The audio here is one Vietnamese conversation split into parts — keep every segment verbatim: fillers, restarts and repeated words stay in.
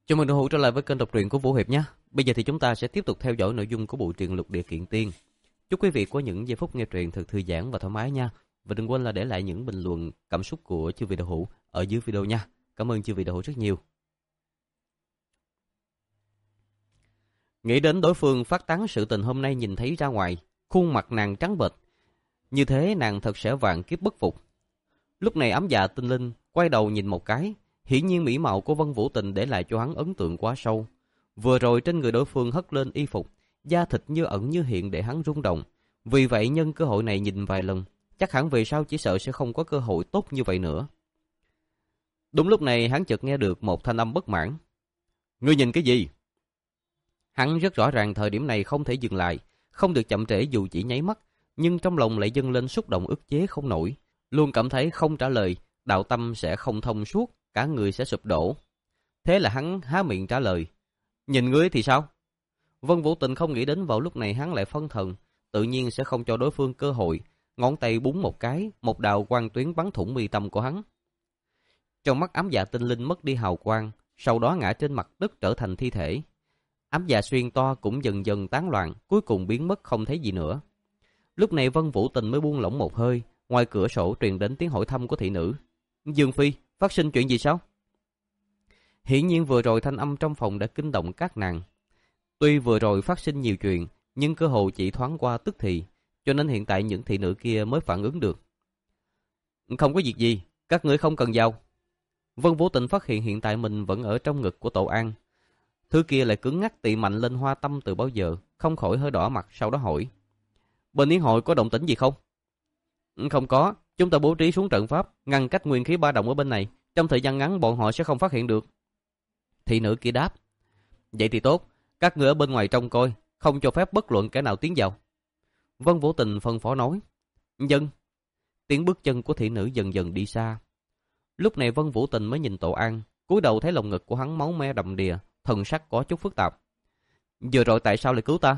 Chào mừng đồng hữu trở lại với kênh đọc truyện của Vũ Hiệp nhé. Bây giờ thì chúng ta sẽ tiếp tục theo dõi nội dung của bộ truyện Lục Địa Kiện Tiên. Chúc quý vị có những giây phút nghe truyện thật thư giãn và thoải mái nha. Và đừng quên là để lại những bình luận cảm xúc của chư vị đạo hữu ở dưới video nha. Cảm ơn chư vị đạo hữu rất nhiều. Nghĩ đến đối phương phát tán sự tình hôm nay nhìn thấy ra ngoài, khuôn mặt nàng trắng bệch, như thế nàng thật sẽ vạn kiếp bất phục. Lúc này Ám Dạ Tinh Linh quay đầu nhìn một cái. Hiển nhiên mỹ mạo của Vân Vũ Tình để lại cho hắn ấn tượng quá sâu. Vừa rồi trên người đối phương hất lên y phục, da thịt như ẩn như hiện để hắn rung động. Vì vậy nhân cơ hội này nhìn vài lần, chắc hẳn về sau chỉ sợ sẽ không có cơ hội tốt như vậy nữa. Đúng lúc này hắn chợt nghe được một thanh âm bất mãn. Ngươi nhìn cái gì? Hắn rất rõ ràng thời điểm này không thể dừng lại, không được chậm trễ dù chỉ nháy mắt, nhưng trong lòng lại dâng lên xúc động ức chế không nổi, luôn cảm thấy không trả lời, đạo tâm sẽ không thông suốt, cả người sẽ sụp đổ. Thế là hắn há miệng trả lời. Nhìn ngươi thì sao? Vân Vũ Tình không nghĩ đến vào lúc này hắn lại phân thần, tự nhiên sẽ không cho đối phương cơ hội, ngón tay búng một cái, một đạo quang tuyến bắn thủng mi tâm của hắn. Trong mắt Ám Dạ Tinh Linh mất đi hào quang, sau đó ngã trên mặt đất trở thành thi thể. Ám Dạ xuyên to cũng dần dần tán loạn, cuối cùng biến mất không thấy gì nữa. Lúc này Vân Vũ Tình mới buông lỏng một hơi, ngoài cửa sổ truyền đến tiếng hỏi thăm của thị nữ. Dương Phi, phát sinh chuyện gì sao? Hiển nhiên vừa rồi thanh âm trong phòng đã kinh động các nàng. Tuy vừa rồi phát sinh nhiều chuyện, nhưng cơ hội chỉ thoáng qua tức thì, cho nên hiện tại những thị nữ kia mới phản ứng được. Không có việc gì, các ngươi không cần vào. Vân Vũ Tình phát hiện hiện tại mình vẫn ở trong ngực của Tổ An. Thứ kia lại cứng ngắc tị mạnh lên hoa tâm từ bao giờ, không khỏi hơi đỏ mặt, sau đó hỏi. Bên yến hội có động tĩnh gì không? Không có, chúng ta bố trí xuống trận pháp, ngăn cách nguyên khí ba động ở bên này. Trong thời gian ngắn bọn họ sẽ không phát hiện được. Thị nữ kia đáp. Vậy thì tốt, các ngươi ở bên ngoài trông coi, không cho phép bất luận kẻ nào tiến vào. Vân Vũ Tình phân phó nói. Dân. Tiếng bước chân của thị nữ dần dần đi xa. Lúc này Vân Vũ Tình mới nhìn Tổ An, cúi đầu thấy lồng ngực của hắn máu me đầm đìa, thần sắc có chút phức tạp. Vừa rồi tại sao lại cứu ta?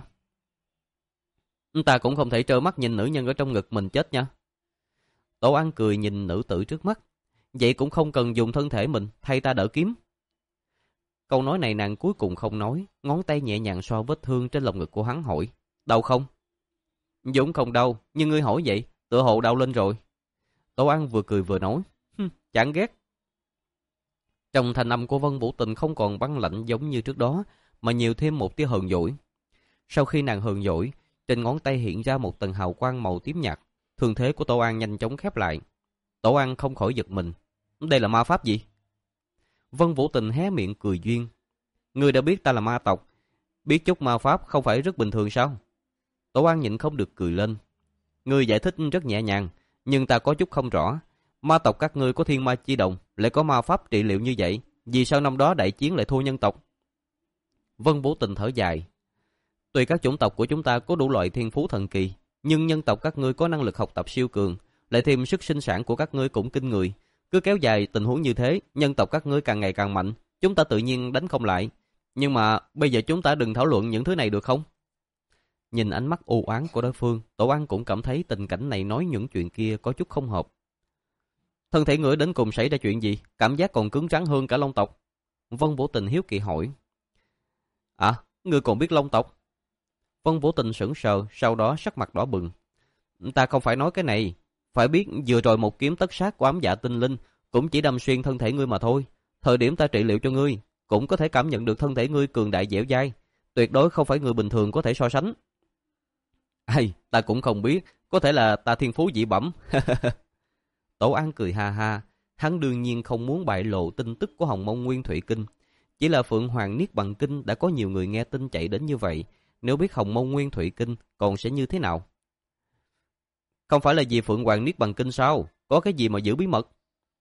Ta cũng không thể trơ mắt nhìn nữ nhân ở trong ngực mình chết nha. Tổ An cười nhìn nữ tử trước mắt. Vậy cũng không cần dùng thân thể mình thay ta đỡ kiếm. Câu nói này nàng cuối cùng không nói, ngón tay nhẹ nhàng xoa vết thương trên lồng ngực của hắn hỏi. Đau không? Dũng không đau, nhưng ngươi hỏi vậy, tựa hồ đau lên rồi. Tổ An vừa cười vừa nói. Chẳng ghét. Trong thanh âm của Vân Vũ Tình không còn băng lạnh giống như trước đó, mà nhiều thêm một tia hờn dỗi. Sau khi nàng hờn dỗi, trên ngón tay hiện ra một tầng hào quang màu tím nhạt. Thương thế của Tổ An nhanh chóng khép lại. Tổ An không khỏi giật mình. Đây là ma pháp gì? Vân Vũ Tình hé miệng cười duyên. Ngươi đã biết ta là ma tộc, biết chút ma pháp không phải rất bình thường sao? Tổ An nhịn không được cười lên. Ngươi giải thích rất nhẹ nhàng, nhưng ta có chút không rõ. Ma tộc các ngươi có thiên ma chi đồng, lại có ma pháp trị liệu như vậy, vì sao năm đó đại chiến lại thua nhân tộc? Vân Vũ Tình thở dài. Tuy các chủng tộc của chúng ta có đủ loại thiên phú thần kỳ, nhưng nhân tộc các ngươi có năng lực học tập siêu cường, lại thêm sức sinh sản của các ngươi cũng kinh người. Cứ kéo dài tình huống như thế, nhân tộc các ngươi càng ngày càng mạnh, chúng ta tự nhiên đánh không lại. Nhưng mà bây giờ chúng ta đừng thảo luận những thứ này được không? Nhìn ánh mắt u oán của đối phương, Tổ An cũng cảm thấy tình cảnh này nói những chuyện kia có chút không hợp. Thân thể ngươi đến cùng xảy ra chuyện gì? Cảm giác còn cứng rắn hơn cả long tộc. Vân Vũ Tình hiếu kỳ hỏi. À, ngươi còn biết long tộc? Vân Vũ Tình sững sờ, sau đó sắc mặt đỏ bừng. Ta không phải nói cái này. Phải biết vừa rồi một kiếm tất sát của Ám Dạ Tinh Linh cũng chỉ đâm xuyên thân thể ngươi mà thôi. Thời điểm ta trị liệu cho ngươi, cũng có thể cảm nhận được thân thể ngươi cường đại dẻo dai. Tuyệt đối không phải người bình thường có thể so sánh. Ai, ta cũng không biết. Có thể là ta thiên phú dị bẩm. Tổ An cười ha ha. Hắn đương nhiên không muốn bại lộ tin tức của Hồng Mông Nguyên Thủy Kinh. Chỉ là Phượng Hoàng Niết Bàn Kinh đã có nhiều người nghe tin chạy đến như vậy. Nếu biết Hồng Mông Nguyên Thủy Kinh còn sẽ như thế nào? Không phải là vì Phượng Hoàng Niết Bàn Kinh sao? Có cái gì mà giữ bí mật?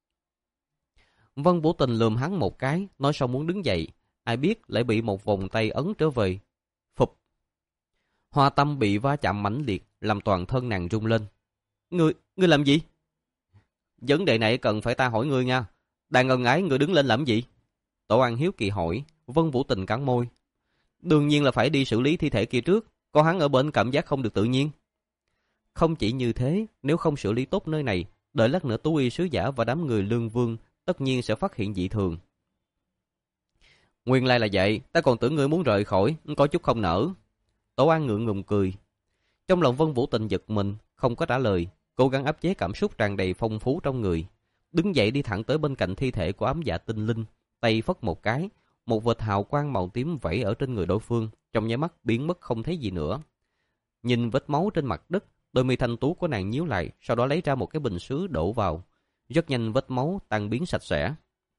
Vân Vũ Tình lườm hắn một cái, nói xong muốn đứng dậy. Ai biết lại bị một vòng tay ấn trở về. Phụp! Hoa tâm bị va chạm mãnh liệt, làm toàn thân nàng rung lên. Ngươi, ngươi làm gì? Vấn đề này cần phải ta hỏi ngươi nha. Đang ân ái ngươi đứng lên làm gì? Tổ An hiếu kỳ hỏi. Vân Vũ Tình cắn môi. Đương nhiên là phải đi xử lý thi thể kia trước. Có hắn ở bên cảm giác không được tự nhiên. Không chỉ như thế, nếu không xử lý tốt nơi này, đợi lát nữa Tú Y sứ giả và đám người Lương Vương tất nhiên sẽ phát hiện dị thường. Nguyên lai là vậy, ta còn tưởng ngươi muốn rời khỏi, có chút không nỡ. Tổ An ngượng ngùng cười. Trong lòng Vân Vũ Tình giật mình, không có trả lời, cố gắng áp chế cảm xúc tràn đầy phong phú trong người. Đứng dậy đi thẳng tới bên cạnh thi thể của ám dạ tinh linh, tay phất một cái, một vệt hào quang màu tím vẩy ở trên người đối phương, trong nháy mắt biến mất không thấy gì nữa. Nhìn vết máu trên mặt đất, đôi mi thanh tú của nàng nhíu lại, sau đó lấy ra một cái bình sứ đổ vào. Rất nhanh vết máu tan biến sạch sẽ.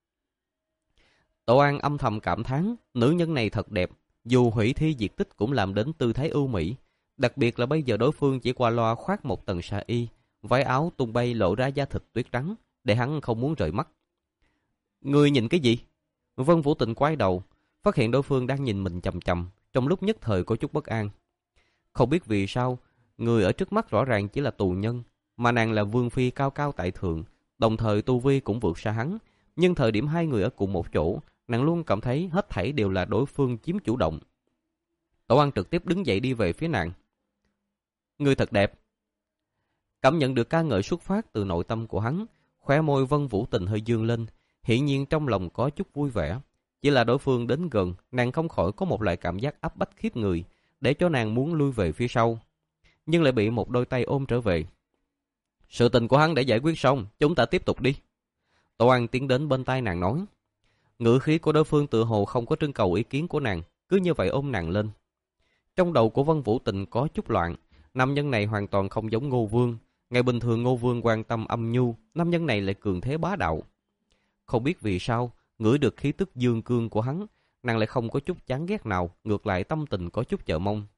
Tổ An âm thầm cảm thán, nữ nhân này thật đẹp, dù hủy thi diệt tích cũng làm đến tư thái ưu mỹ. Đặc biệt là bây giờ đối phương chỉ qua loa khoác một tầng sa y, váy áo tung bay lộ ra da thịt tuyết trắng, để hắn không muốn rời mắt. Ngươi nhìn cái gì? Vân Vũ Tình quay đầu, phát hiện đối phương đang nhìn mình chằm chằm, trong lúc nhất thời có chút bất an. Không biết vì sao, người ở trước mắt rõ ràng chỉ là tù nhân, mà nàng là vương phi cao cao tại thượng, đồng thời tu vi cũng vượt xa hắn. Nhưng thời điểm hai người ở cùng một chỗ, nàng luôn cảm thấy hết thảy đều là đối phương chiếm chủ động. Tổ An trực tiếp đứng dậy đi về phía nàng. Ngươi thật đẹp. Cảm nhận được ca ngợi xuất phát từ nội tâm của hắn, khóe môi Vân Vũ Tình hơi dương lên, hiển nhiên trong lòng có chút vui vẻ. Chỉ là đối phương đến gần, nàng không khỏi có một loại cảm giác áp bách khiếp người, để cho nàng muốn lui về phía sau, nhưng lại bị một đôi tay ôm trở về. Sự tình của hắn đã giải quyết xong, chúng ta tiếp tục đi. Tổ An tiến đến bên tai nàng nói. Ngữ khí của đối phương tự hồ không có trưng cầu ý kiến của nàng, cứ như vậy ôm nàng lên. Trong đầu của Vân Vũ Tình có chút loạn, nam nhân này hoàn toàn không giống Ngô Vương. Ngày bình thường Ngô Vương quan tâm âm nhu, nam nhân này lại cường thế bá đạo. Không biết vì sao, ngửi được khí tức dương cương của hắn, nàng lại không có chút chán ghét nào, ngược lại tâm tình có chút chờ mong.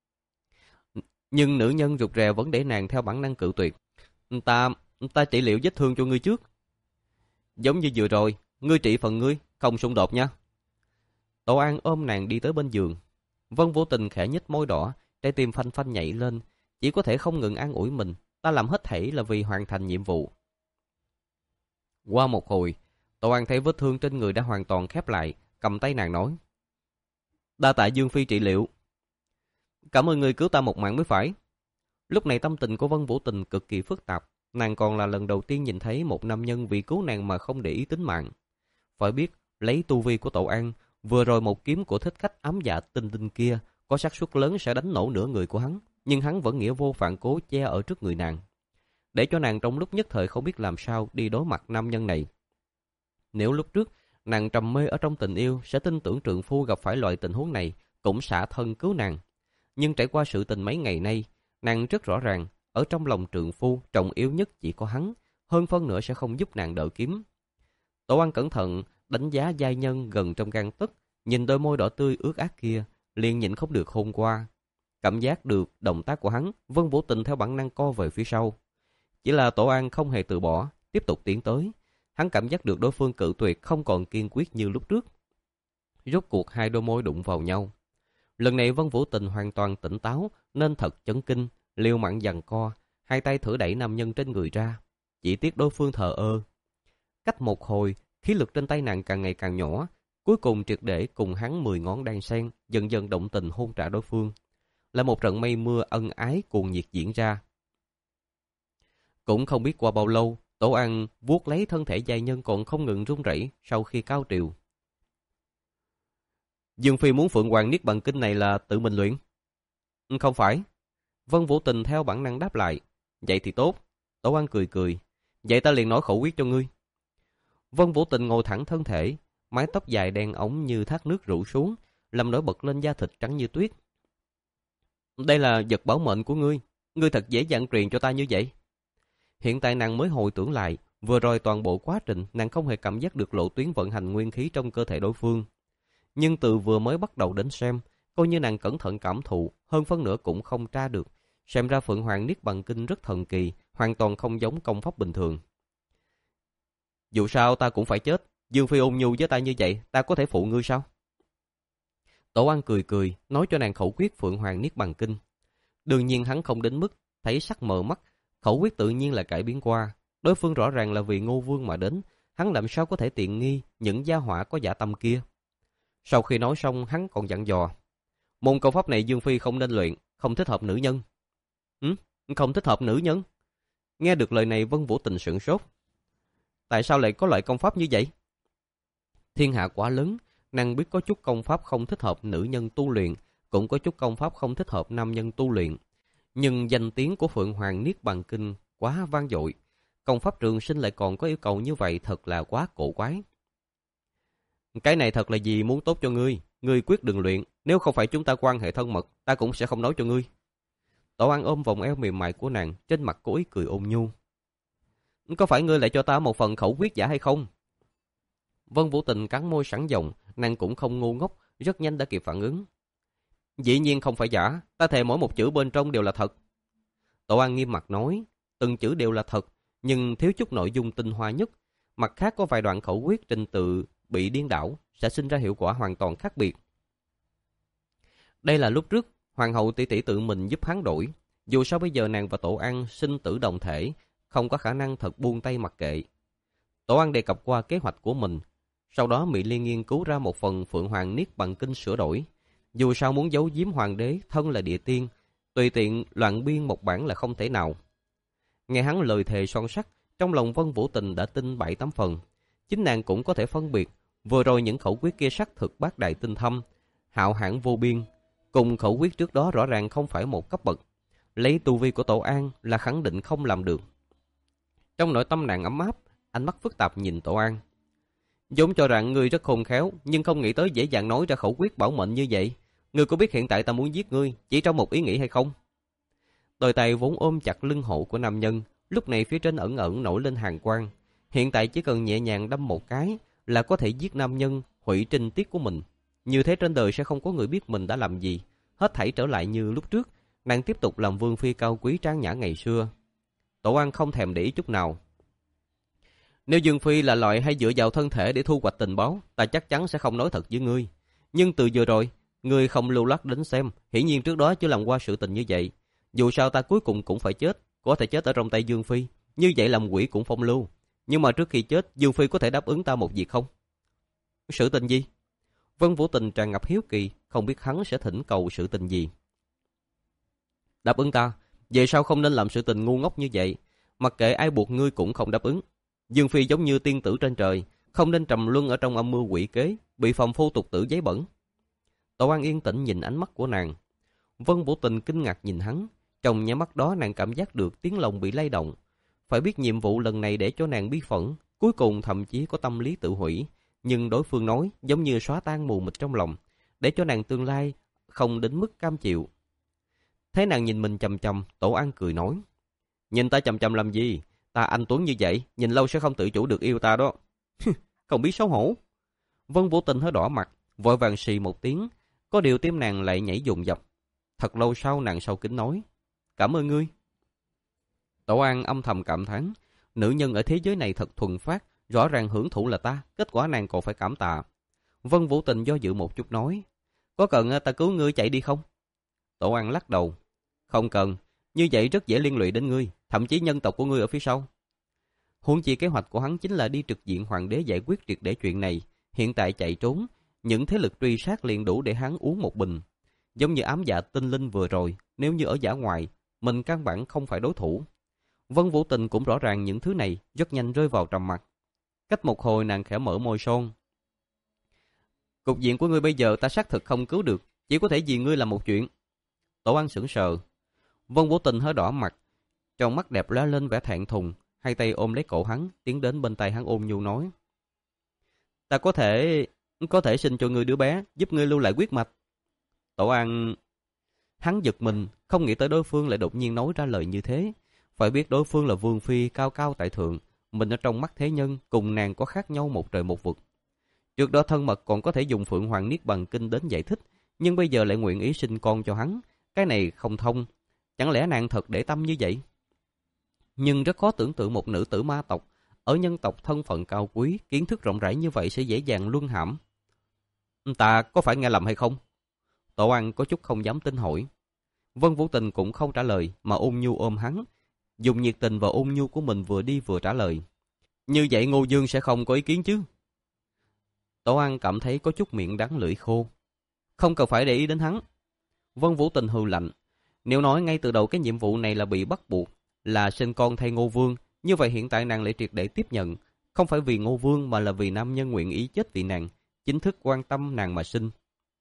Nhưng nữ nhân rụt rè vẫn để nàng theo bản năng cự tuyệt. Ta, ta trị liệu vết thương cho ngươi trước. Giống như vừa rồi, ngươi trị phần ngươi, không xung đột nha. Tổ An ôm nàng đi tới bên giường. Vân Vô Tình khẽ nhếch môi đỏ, trái tim phanh phanh nhảy lên, chỉ có thể không ngừng an ủi mình. Ta làm hết thảy là vì hoàn thành nhiệm vụ. Qua một hồi, Tổ An thấy vết thương trên người đã hoàn toàn khép lại, cầm tay nàng nói. Đa tạ Dương Phi trị liệu. Cảm ơn người cứu ta một mạng mới phải. Lúc này tâm tình của Vân Vũ Tình cực kỳ phức tạp. Nàng còn là lần đầu tiên nhìn thấy một nam nhân vì cứu nàng mà không để ý tính mạng. Phải biết, lấy tu vi của Tổ An, vừa rồi một kiếm của thích khách ám dạ tinh tinh kia có xác suất lớn sẽ đánh nổ nửa người của hắn, nhưng hắn vẫn nghĩa vô phản cố che ở trước người nàng, để cho nàng trong lúc nhất thời không biết làm sao đi đối mặt nam nhân này. Nếu lúc trước nàng trầm mê ở trong tình yêu, sẽ tin tưởng trượng phu gặp phải loại tình huống này cũng xả thân cứu nàng. Nhưng trải qua sự tình mấy ngày nay, nàng rất rõ ràng, ở trong lòng trượng phu trọng yếu nhất chỉ có hắn, hơn phân nữa sẽ không giúp nàng đỡ kiếm. Tổ An cẩn thận đánh giá giai nhân gần trong gang tấc, nhìn đôi môi đỏ tươi ướt át kia, liền nhịn không được hôn qua. Cảm giác được động tác của hắn, Vân Vũ Tình theo bản năng co về phía sau. Chỉ là Tổ An không hề từ bỏ, tiếp tục tiến tới. Hắn cảm giác được đối phương cự tuyệt không còn kiên quyết như lúc trước. Rốt cuộc hai đôi môi đụng vào nhau. Lần này Vân Vũ Tình hoàn toàn tỉnh táo nên thật chấn kinh, liều mạng giằng co, hai tay thử đẩy nam nhân trên người ra. Chỉ tiếc đối phương thờ ơ. Cách một hồi, khí lực trên tay nàng càng ngày càng nhỏ, cuối cùng triệt để cùng hắn mười ngón đan sen, dần dần động tình hôn trả đối phương. Là một trận mây mưa ân ái cuồng nhiệt diễn ra. Cũng không biết qua bao lâu, Tổ An vuốt lấy thân thể giai nhân còn không ngừng run rẩy sau khi cao triều. Dương Phi muốn Phượng Hoàng Niết Bàn Kinh này là tự mình luyện? Không phải. Vân Vũ Tình theo bản năng đáp lại. Vậy thì tốt. Tổ An cười cười. Vậy ta liền nói khẩu quyết cho ngươi. Vân Vũ Tình ngồi thẳng thân thể, mái tóc dài đen ống như thác nước rủ xuống, làm nổi bật lên da thịt trắng như tuyết. Đây là vật bảo mệnh của ngươi. Ngươi thật dễ dàng truyền cho ta như vậy. Hiện tại nàng mới hồi tưởng lại, vừa rồi toàn bộ quá trình nàng không hề cảm giác được lộ tuyến vận hành nguyên khí trong cơ thể đối phương. Nhưng từ vừa mới bắt đầu đến xem, coi như nàng cẩn thận cảm thụ, hơn phân nửa cũng không tra được. Xem ra Phượng Hoàng Niết Bàn Kinh rất thần kỳ, hoàn toàn không giống công pháp bình thường. Dù sao ta cũng phải chết, Dương Phi ôn nhu với ta như vậy, ta có thể phụ ngươi sao? Tổ An cười cười, nói cho nàng khẩu quyết Phượng Hoàng Niết Bàn Kinh. Đương nhiên hắn không đến mức thấy sắc mờ mắt, khẩu quyết tự nhiên là cải biến qua. Đối phương rõ ràng là vì Ngô Vương mà đến, hắn làm sao có thể tiện nghi những gia hỏa có dạ tâm kia. Sau khi nói xong, hắn còn dặn dò. Môn công pháp này Dương Phi không nên luyện, không thích hợp nữ nhân. Ừ? Không thích hợp nữ nhân? Nghe được lời này Vân Vũ Tình sửng sốt. Tại sao lại có loại công pháp như vậy? Thiên hạ quá lớn, Nàng biết có chút công pháp không thích hợp nữ nhân tu luyện, cũng có chút công pháp không thích hợp nam nhân tu luyện. Nhưng danh tiếng của Phượng Hoàng Niết Bàn Kinh quá vang dội. Công pháp trường sinh lại còn có yêu cầu như vậy thật là quá cổ quái. Cái này thật là gì muốn tốt cho ngươi, ngươi quyết đừng luyện, nếu không phải chúng ta quan hệ thân mật, ta cũng sẽ không nói cho ngươi. Tổ An ôm vòng eo mềm mại của nàng, trên mặt cố ý cười ôn nhu. Có phải ngươi lại cho ta một phần khẩu quyết giả hay không? Vân Vũ Tình cắn môi sẵn giọng, nàng cũng không ngu ngốc, rất nhanh đã kịp phản ứng. Dĩ nhiên không phải giả, ta thề mỗi một chữ bên trong đều là thật. Tổ An nghiêm mặt nói, từng chữ đều là thật, nhưng thiếu chút nội dung tinh hoa nhất. Mặt khác có vài đoạn khẩu quyết trình tự bị điên đảo, sẽ sinh ra hiệu quả hoàn toàn khác biệt. Đây là lúc trước, Hoàng hậu tỷ tỷ tự mình giúp hắn đổi. Dù sao bây giờ nàng và Tổ An sinh tử đồng thể, không có khả năng thật buông tay mặc kệ. Tổ An đề cập qua kế hoạch của mình. Sau đó Mỹ Liên nghiên cứu ra một phần Phượng Hoàng Niết Bàn Kinh sửa đổi. Dù sao muốn giấu giếm hoàng đế thân là địa tiên, tùy tiện loạn biên một bản là không thể nào. Nghe hắn lời thề son sắt, trong lòng Vân Vũ Tình đã tin bảy tám phần. Chính nàng cũng có thể phân biệt, vừa rồi những khẩu quyết kia sắc thực bát đại tinh thâm, hạo hãn vô biên, cùng khẩu quyết trước đó rõ ràng không phải một cấp bậc. Lấy tu vi của Tổ An là khẳng định không làm được. Trong nội tâm nàng ấm áp, ánh mắt phức tạp nhìn Tổ An. Vốn cho rằng ngươi rất khôn khéo, nhưng không nghĩ tới dễ dàng nói ra khẩu quyết bảo mệnh như vậy. Ngươi có biết hiện tại ta muốn giết ngươi chỉ trong một ý nghĩ hay không? Đôi tay vốn ôm chặt lưng hộ của nam nhân, lúc này phía trên ẩn ẩn nổi lên hàn quang. Hiện tại chỉ cần nhẹ nhàng đâm một cái là có thể giết nam nhân, hủy trinh tiết của mình. Như thế trên đời sẽ không có người biết mình đã làm gì. Hết thảy trở lại như lúc trước, nàng tiếp tục làm vương phi cao quý trang nhã ngày xưa. Tổ An không thèm để ý chút nào. Nếu Dương Phi là loại hay dựa vào thân thể để thu hoạch tình báo, ta chắc chắn sẽ không nói thật với ngươi. Nhưng từ vừa rồi, ngươi không lưu loát đến xem, hiển nhiên trước đó chưa làm qua sự tình như vậy. Dù sao ta cuối cùng cũng phải chết, có thể chết ở trong tay Dương Phi, như vậy làm quỷ cũng phong lưu. Nhưng mà trước khi chết, Dương Phi có thể đáp ứng ta một việc không? Sự tình gì? Vân Vũ Tình tràn ngập hiếu kỳ, không biết hắn sẽ thỉnh cầu sự tình gì. Đáp ứng ta, về sau không nên làm sự tình ngu ngốc như vậy, mặc kệ ai buộc ngươi cũng không đáp ứng. Dương Phi giống như tiên tử trên trời, không nên trầm luân ở trong âm mưu quỷ kế, bị phàm phu tục tử giấy bẩn. Tổ An yên tĩnh nhìn ánh mắt của nàng. Vân Vũ Tình kinh ngạc nhìn hắn, trong nháy mắt đó nàng cảm giác được tiếng lòng bị lay động. Phải biết nhiệm vụ lần này để cho nàng bí phẫn, cuối cùng thậm chí có tâm lý tự hủy, nhưng đối phương nói giống như xóa tan mù mịt trong lòng, để cho nàng tương lai không đến mức cam chịu. Thấy nàng nhìn mình chằm chằm, Tổ An cười nói: "Nhìn ta chằm chằm làm gì? Ta anh tuấn như vậy, nhìn lâu sẽ không tự chủ được yêu ta đó." Không biết xấu hổ. Vân Vũ Tình hơi đỏ mặt, vội vàng xì một tiếng, có điều tim nàng lại nhảy dồn dập. Thật lâu sau nàng sâu kín nói: "Cảm ơn ngươi." Tổ An âm thầm cảm thán, nữ nhân ở thế giới này thật thuần phát, rõ ràng hưởng thụ là ta, kết quả nàng còn phải cảm tạ. Vân Vũ Tình do dự một chút nói: "Có cần ta cứu ngươi chạy đi không?" Tổ An lắc đầu: "Không cần, như vậy rất dễ liên lụy đến ngươi, thậm chí nhân tộc của ngươi ở phía sau." Huống chi kế hoạch của hắn chính là đi trực diện hoàng đế giải quyết triệt để chuyện này, hiện tại chạy trốn, những thế lực truy sát liền đủ để hắn uống một bình. Giống như ám dạ tinh linh vừa rồi, nếu như ở dã ngoại, mình căn bản không phải đối thủ. Vân Vũ Tình cũng rõ ràng những thứ này, rất nhanh rơi vào trầm mặc. Cách một hồi nàng khẽ mở môi son. "Cục diện của ngươi bây giờ ta xác thực không cứu được, chỉ có thể vì ngươi làm một chuyện." Tổ An sững sờ. Vân Vũ Tình hơi đỏ mặt, trong mắt đẹp lóe lên vẻ thẹn thùng, hai tay ôm lấy cổ hắn, tiến đến bên tay hắn ôn nhu nói: "Ta có thể có thể sinh cho ngươi đứa bé, giúp ngươi lưu lại huyết mạch." Tổ An hắn giật mình, không nghĩ tới đối phương lại đột nhiên nói ra lời như thế. Phải biết đối phương là vương phi cao cao tại thượng, mình ở trong mắt thế nhân cùng nàng có khác nhau một trời một vực. Trước đó thân mật còn có thể dùng Phượng Hoàng Niết Bàn Kinh đến giải thích, nhưng bây giờ lại nguyện ý sinh con cho hắn, cái này không thông. Chẳng lẽ nàng thật để tâm như vậy? Nhưng rất khó tưởng tượng một nữ tử ma tộc ở nhân tộc thân phận cao quý, kiến thức rộng rãi như vậy sẽ dễ dàng luân hãm. "Ta có phải nghe lầm hay không?" Tổ An có chút không dám tin hỏi. Vân Vũ Tình cũng không trả lời mà ôn nhu ôm hắn, dùng nhiệt tình và ôn nhu của mình vừa đi vừa trả lời: "Như vậy Ngô Dương sẽ không có ý kiến chứ?" Tổ An cảm thấy có chút miệng đắng lưỡi khô. "Không cần phải để ý đến hắn." Vân Vũ Tình hừ lạnh: "Nếu nói ngay từ đầu cái nhiệm vụ này là bị bắt buộc, là sinh con thay Ngô Vương, như vậy hiện tại nàng lại triệt để tiếp nhận, không phải vì Ngô Vương mà là vì nam nhân nguyện ý chết vì nàng, chính thức quan tâm nàng mà sinh.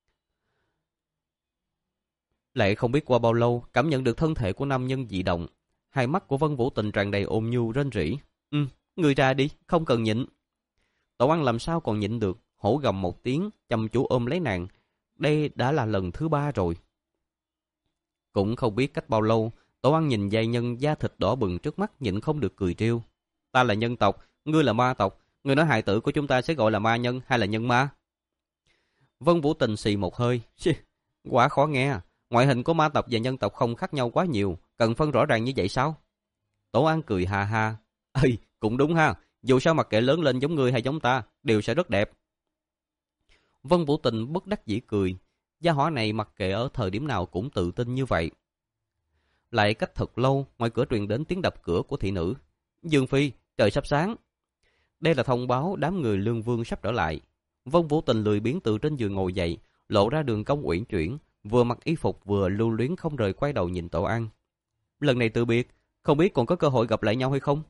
Lại không biết qua bao lâu, cảm nhận được thân thể của nam nhân dị động. Hai mắt của Vân Vũ Tình tràn đầy ôn nhu rên rỉ. Ừ, ngươi ra đi, không cần nhịn. Tổ Ăn làm sao còn nhịn được, hổ gầm một tiếng, chăm chú ôm lấy nàng. Đây đã là lần thứ ba rồi. Cũng không biết cách bao lâu, Tổ Ăn nhìn giai nhân da thịt đỏ bừng trước mắt nhịn không được cười trêu. Ta là nhân tộc, ngươi là ma tộc. Ngươi nói hài tử của chúng ta sẽ gọi là ma nhân hay là nhân ma? Vân Vũ Tình xì một hơi. Quá khó nghe. Ngoại hình của ma tộc và nhân tộc không khác nhau quá nhiều, cần phân rõ ràng như vậy sao? Tổ An cười ha ha. Ê, cũng đúng ha, dù sao mặc kệ lớn lên giống ngươi hay giống ta, đều sẽ rất đẹp. Vân Vũ Tình bất đắc dĩ cười, gia hỏa này mặc kệ ở thời điểm nào cũng tự tin như vậy. Lại cách thật lâu, ngoài cửa truyền đến tiếng đập cửa của thị nữ. Dương Phi, trời sắp sáng. Đây là thông báo đám người Lương Vương sắp trở lại. Vân Vũ Tình lười biếng từ trên giường ngồi dậy, lộ ra đường cong uyển chuyển, vừa mặc y phục vừa lưu luyến không rời quay đầu nhìn Tổ An. Lần này từ biệt, không biết còn có cơ hội gặp lại nhau hay không?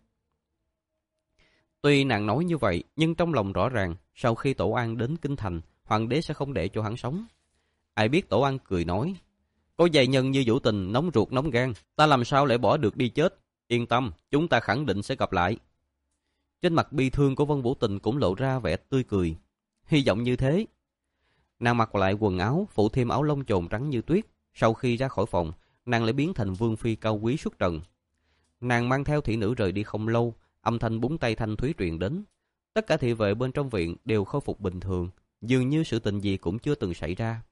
Tuy nàng nói như vậy, nhưng trong lòng rõ ràng, sau khi Tổ An đến Kinh Thành, hoàng đế sẽ không để cho hắn sống. Ai biết Tổ An cười nói, có giai nhân như Vũ Tình nóng ruột nóng gan, ta làm sao lại bỏ được đi chết? Yên tâm, chúng ta khẳng định sẽ gặp lại. Trên mặt bi thương của Vân Vũ Tình cũng lộ ra vẻ tươi cười. Hy vọng như thế. Nàng mặc lại quần áo, phủ thêm áo lông chồn trắng như tuyết. Sau khi ra khỏi phòng, nàng lại biến thành vương phi cao quý xuất trần. Nàng mang theo thị nữ rời đi không lâu, âm thanh búng tay thanh thúy truyền đến. Tất cả thị vệ bên trong viện đều khôi phục bình thường, dường như sự tình gì cũng chưa từng xảy ra.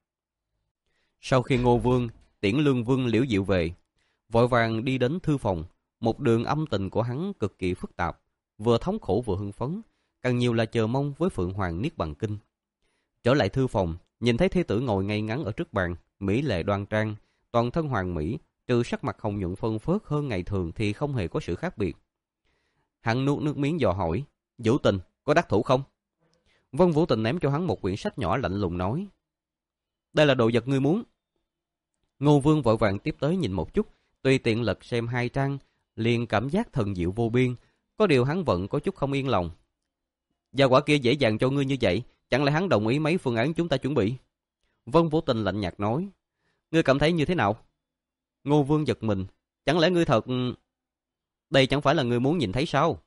Sau khi Ngô Vương, tiễn Lương Vương Liễu Diệu về, vội vàng đi đến thư phòng. Một đường âm tình của hắn cực kỳ phức tạp, vừa thống khổ vừa hưng phấn, càng nhiều là chờ mong với Phượng Hoàng Niết Bàn Kinh. Trở lại thư phòng, nhìn thấy thê tử ngồi ngay ngắn ở trước bàn, mỹ lệ đoan trang, toàn thân hoàng mỹ, trừ sắc mặt hồng nhuận phân phớt hơn ngày thường thì không hề có sự khác biệt. Hắn nuốt nước miếng dò hỏi, Vũ Tình, có đắc thủ không? Vân Vũ Tình ném cho hắn một quyển sách nhỏ lạnh lùng nói, đây là đồ vật ngươi muốn. Ngô Vương vội vàng tiếp tới nhìn một chút, tùy tiện lật xem hai trang, liền cảm giác thần diệu vô biên, có điều hắn vẫn có chút không yên lòng. Gia quả kia dễ dàng cho ngươi như vậy, chẳng lẽ hắn đồng ý mấy phương án chúng ta chuẩn bị? Vân Vũ Tình lạnh nhạt nói, ngươi cảm thấy như thế nào? Ngô Vương giật mình, chẳng lẽ ngươi thật... Đây chẳng phải là ngươi muốn nhìn thấy sao?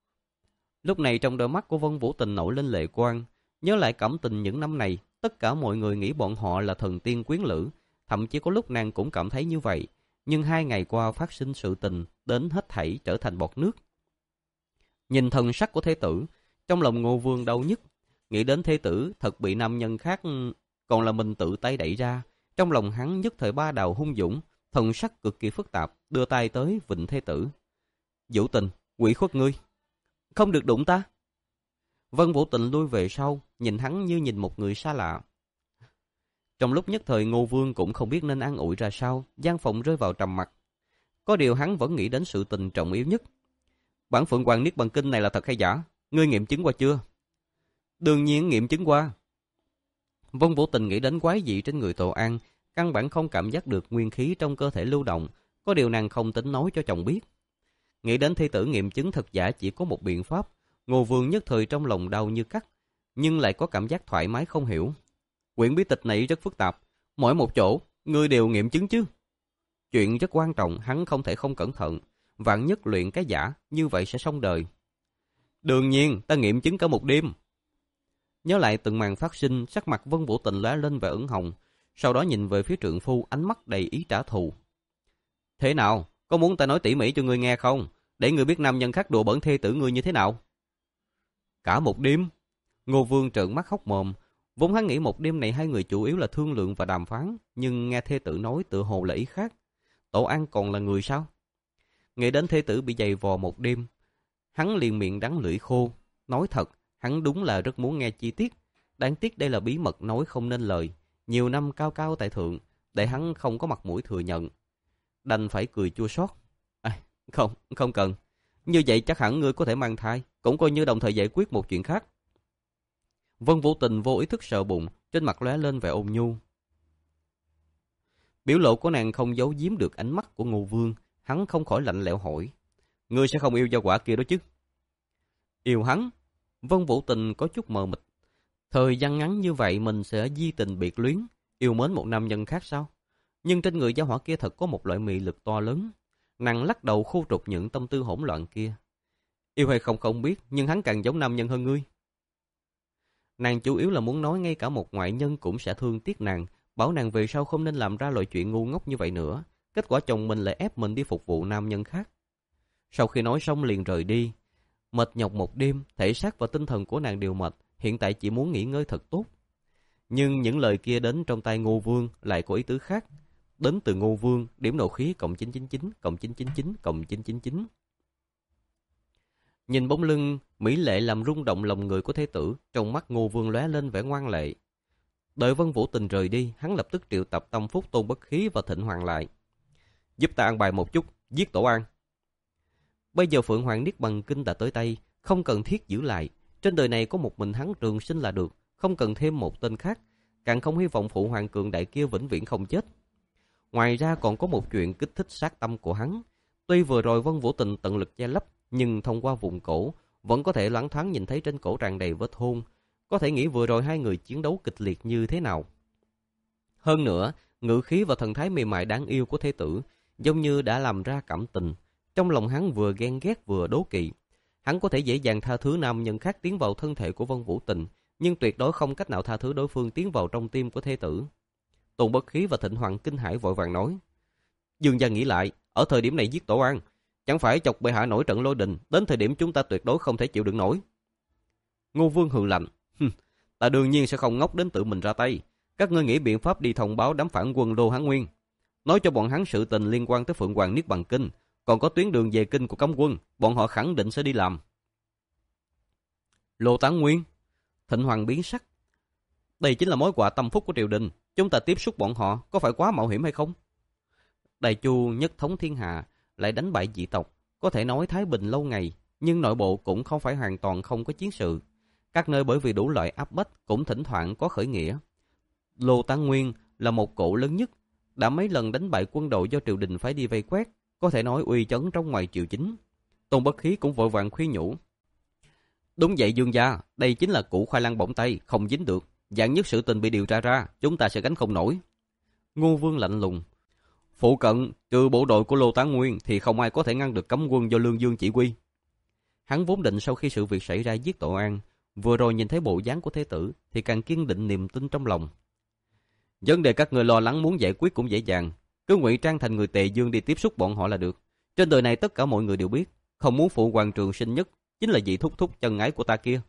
Lúc này trong đôi mắt của Vân Vũ Tình nổi lên lệ quang, nhớ lại cảm tình những năm này, tất cả mọi người nghĩ bọn họ là thần tiên quyến lữ, thậm chí có lúc nàng cũng cảm thấy như vậy, nhưng hai ngày qua phát sinh sự tình, đến hết thảy trở thành bọt nước. Nhìn thần sắc của thế tử, trong lòng Ngô Vương đau nhức, nghĩ đến thế tử thật bị nam nhân khác, còn là mình tự tay đẩy ra, trong lòng hắn nhất thời ba đào hung dũng, thần sắc cực kỳ phức tạp, đưa tay tới vịnh thế tử. Vũ Tình, quỷ khuất ngươi, không được đụng ta. Vân Vũ Tình lui về sau, nhìn hắn như nhìn một người xa lạ. Trong lúc nhất thời Ngô Vương cũng không biết nên an ủi ra sao, gian phòng rơi vào trầm mặc. Có điều hắn vẫn nghĩ đến sự tình trọng yếu nhất. Bản Phượng Hoàng Niết Bàn Kinh này là thật hay giả? Ngươi nghiệm chứng qua chưa? Đương nhiên nghiệm chứng qua. Vân Vũ Tình nghĩ đến quái dị trên người Tổ An, căn bản không cảm giác được nguyên khí trong cơ thể lưu động, có điều nàng không tính nói cho chồng biết. Nghĩ đến thi tử nghiệm chứng thật giả chỉ có một biện pháp, Ngô Vương nhất thời trong lòng đau như cắt, nhưng lại có cảm giác thoải mái không hiểu. Quyển bí tịch này rất phức tạp, mỗi một chỗ, ngươi đều nghiệm chứng chứ? Chuyện rất quan trọng, hắn không thể không cẩn thận, vạn nhất luyện cái giả, như vậy sẽ xong đời. Đương nhiên, ta nghiệm chứng cả một đêm. Nhớ lại từng màn phát sinh, sắc mặt Vân Vũ Tình lóe lên vẻ ửng hồng, sau đó nhìn về phía trượng phu, ánh mắt đầy ý trả thù. Thế nào, có muốn ta nói tỉ mỉ cho ngươi nghe không? Để ngươi biết nam nhân khác đùa bẩn thê tử ngươi như thế nào? Cả một đêm? Ngô Vương trợn mắt hốc mồm, vốn hắn nghĩ một đêm này hai người chủ yếu là thương lượng và đàm phán, nhưng nghe thê tử nói tựa hồ là ý khác. Tổ An còn là người sao? Nghĩ đến thê tử bị giày vò một đêm, hắn liền miệng đắng lưỡi khô. Nói thật, hắn đúng là rất muốn nghe chi tiết. Đáng tiếc đây là bí mật nói không nên lời. Nhiều năm cao cao tại thượng, để hắn không có mặt mũi thừa nhận. Đành phải cười chua xót. À, không, không cần. Như vậy chắc hẳn ngươi có thể mang thai, cũng coi như đồng thời giải quyết một chuyện khác. Vân Vũ Tình vô ý thức sờ bụng, trên mặt lóe lên vẻ ôn nhu. Biểu lộ của nàng không giấu giếm được ánh mắt của Ngô Vương, hắn không khỏi lạnh lẽo hỏi. Ngươi sẽ không yêu gia quả kia đó chứ? Yêu hắn? Vân Vũ Tình có chút mờ mịt. Thời gian ngắn như vậy mình sẽ di tình biệt luyến, yêu mến một nam nhân khác sao? Nhưng trên người gia hỏa kia thật có một loại mị lực to lớn. Nàng lắc đầu khu trục những tâm tư hỗn loạn kia. Yêu hay không không biết, nhưng hắn càng giống nam nhân hơn ngươi. Nàng chủ yếu là muốn nói ngay cả một ngoại nhân cũng sẽ thương tiếc nàng, bảo nàng về sau không nên làm ra loại chuyện ngu ngốc như vậy nữa. Kết quả chồng mình lại ép mình đi phục vụ nam nhân khác. Sau khi nói xong liền rời đi. Mệt nhọc một đêm, thể xác và tinh thần của nàng đều mệt, hiện tại chỉ muốn nghỉ ngơi thật tốt. Nhưng những lời kia đến trong tai Ngô Vương lại có ý tứ khác. Đến từ Ngô Vương, điểm nộ khí cộng chín chín chín, cộng chín chín chín, cộng chín chín chín. Nhìn bóng lưng mỹ lệ làm rung động lòng người của thế tử, trong mắt Ngô Vương lóe lên vẻ ngoan lệ. Đợi Vân Vũ Tình rời đi, hắn lập tức triệu tập Tâm Phúc, Tôn Bất Khí và Thịnh Hoàng lại. Giúp ta ăn bài một chút, giết Tổ An. Bây giờ Phượng Hoàng Niết Bàn Kinh đã tới tay, không cần thiết giữ lại. Trên đời này có một mình hắn Trường Sinh là được, không cần thêm một tên khác, càng không hy vọng Phụ Hoàng cường đại kia vĩnh viễn không chết. Ngoài ra còn có một chuyện kích thích sát tâm của hắn. Tuy vừa rồi Vân Vũ Tình tận lực che lấp, nhưng thông qua vùng cổ vẫn có thể loáng thoáng nhìn thấy trên cổ tràn đầy vết hôn, có thể nghĩ vừa rồi hai người chiến đấu kịch liệt như thế nào. Hơn nữa, ngữ khí và thần thái mềm mại đáng yêu của thế tử giống như đã làm ra cảm tình. Trong lòng hắn vừa ghen ghét vừa đố kỵ. Hắn có thể dễ dàng tha thứ nam nhân khác tiến vào thân thể của Vân Vũ Tình, nhưng tuyệt đối không cách nào tha thứ đối phương tiến vào trong tim của thế tử. Tôn Bất Khí và Thịnh Hoàng kinh hãi vội vàng nói: Dương gia nghĩ lại, ở thời điểm này giết Tổ An, chẳng phải chọc bệ hạ nổi trận lôi đình, đến thời điểm chúng ta tuyệt đối không thể chịu đựng nổi. Ngô Vương hừ lạnh: Ta đương nhiên sẽ không ngốc đến tự mình ra tay. Các ngươi nghĩ biện pháp đi thông báo đám phản quân Lô Hán Nguyên, nói cho bọn hắn sự tình liên quan tới Phượng Hoàng Niết Bàn Kinh, còn có tuyến đường về kinh của cấm quân, bọn họ khẳng định sẽ đi làm. Lô Tán Nguyên. Thịnh Hoàng biến sắc. Đây chính là mối họa tâm phúc của triều đình, chúng ta tiếp xúc bọn họ có phải quá mạo hiểm hay không? Đại Chu nhất thống thiên hạ, lại đánh bại dị tộc, có thể nói thái bình lâu ngày, nhưng nội bộ cũng không phải hoàn toàn không có chiến sự. Các nơi bởi vì đủ loại áp bách cũng thỉnh thoảng có khởi nghĩa. Lô Tán Nguyên là một cỗ lớn nhất, đã mấy lần đánh bại quân đội do triều đình phải đi vây quét, có thể nói uy chấn trong ngoài triều chính. Tôn Bất Khí cũng vội vàng khuyên nhủ: Đúng vậy Dương gia, đây chính là củ khoai lang bỏng tay, không dính được. Vạn nhất sự tình bị điều tra ra, chúng ta sẽ gánh không nổi. Ngô Vương lạnh lùng: Phụ cận, trừ bộ đội của Lô Tán Nguyên thì không ai có thể ngăn được cấm quân do Lương Dương chỉ huy. Hắn vốn định sau khi sự việc xảy ra giết Tổ An, vừa rồi nhìn thấy bộ dáng của thế tử thì càng kiên định niềm tin trong lòng. Vấn đề các người lo lắng muốn giải quyết cũng dễ dàng, cứ ngụy trang thành người Tề Dương đi tiếp xúc bọn họ là được. Trên đời này tất cả mọi người đều biết, không muốn phụ hoàng Trường Sinh nhất chính là vị thúc thúc chân ái của ta kia.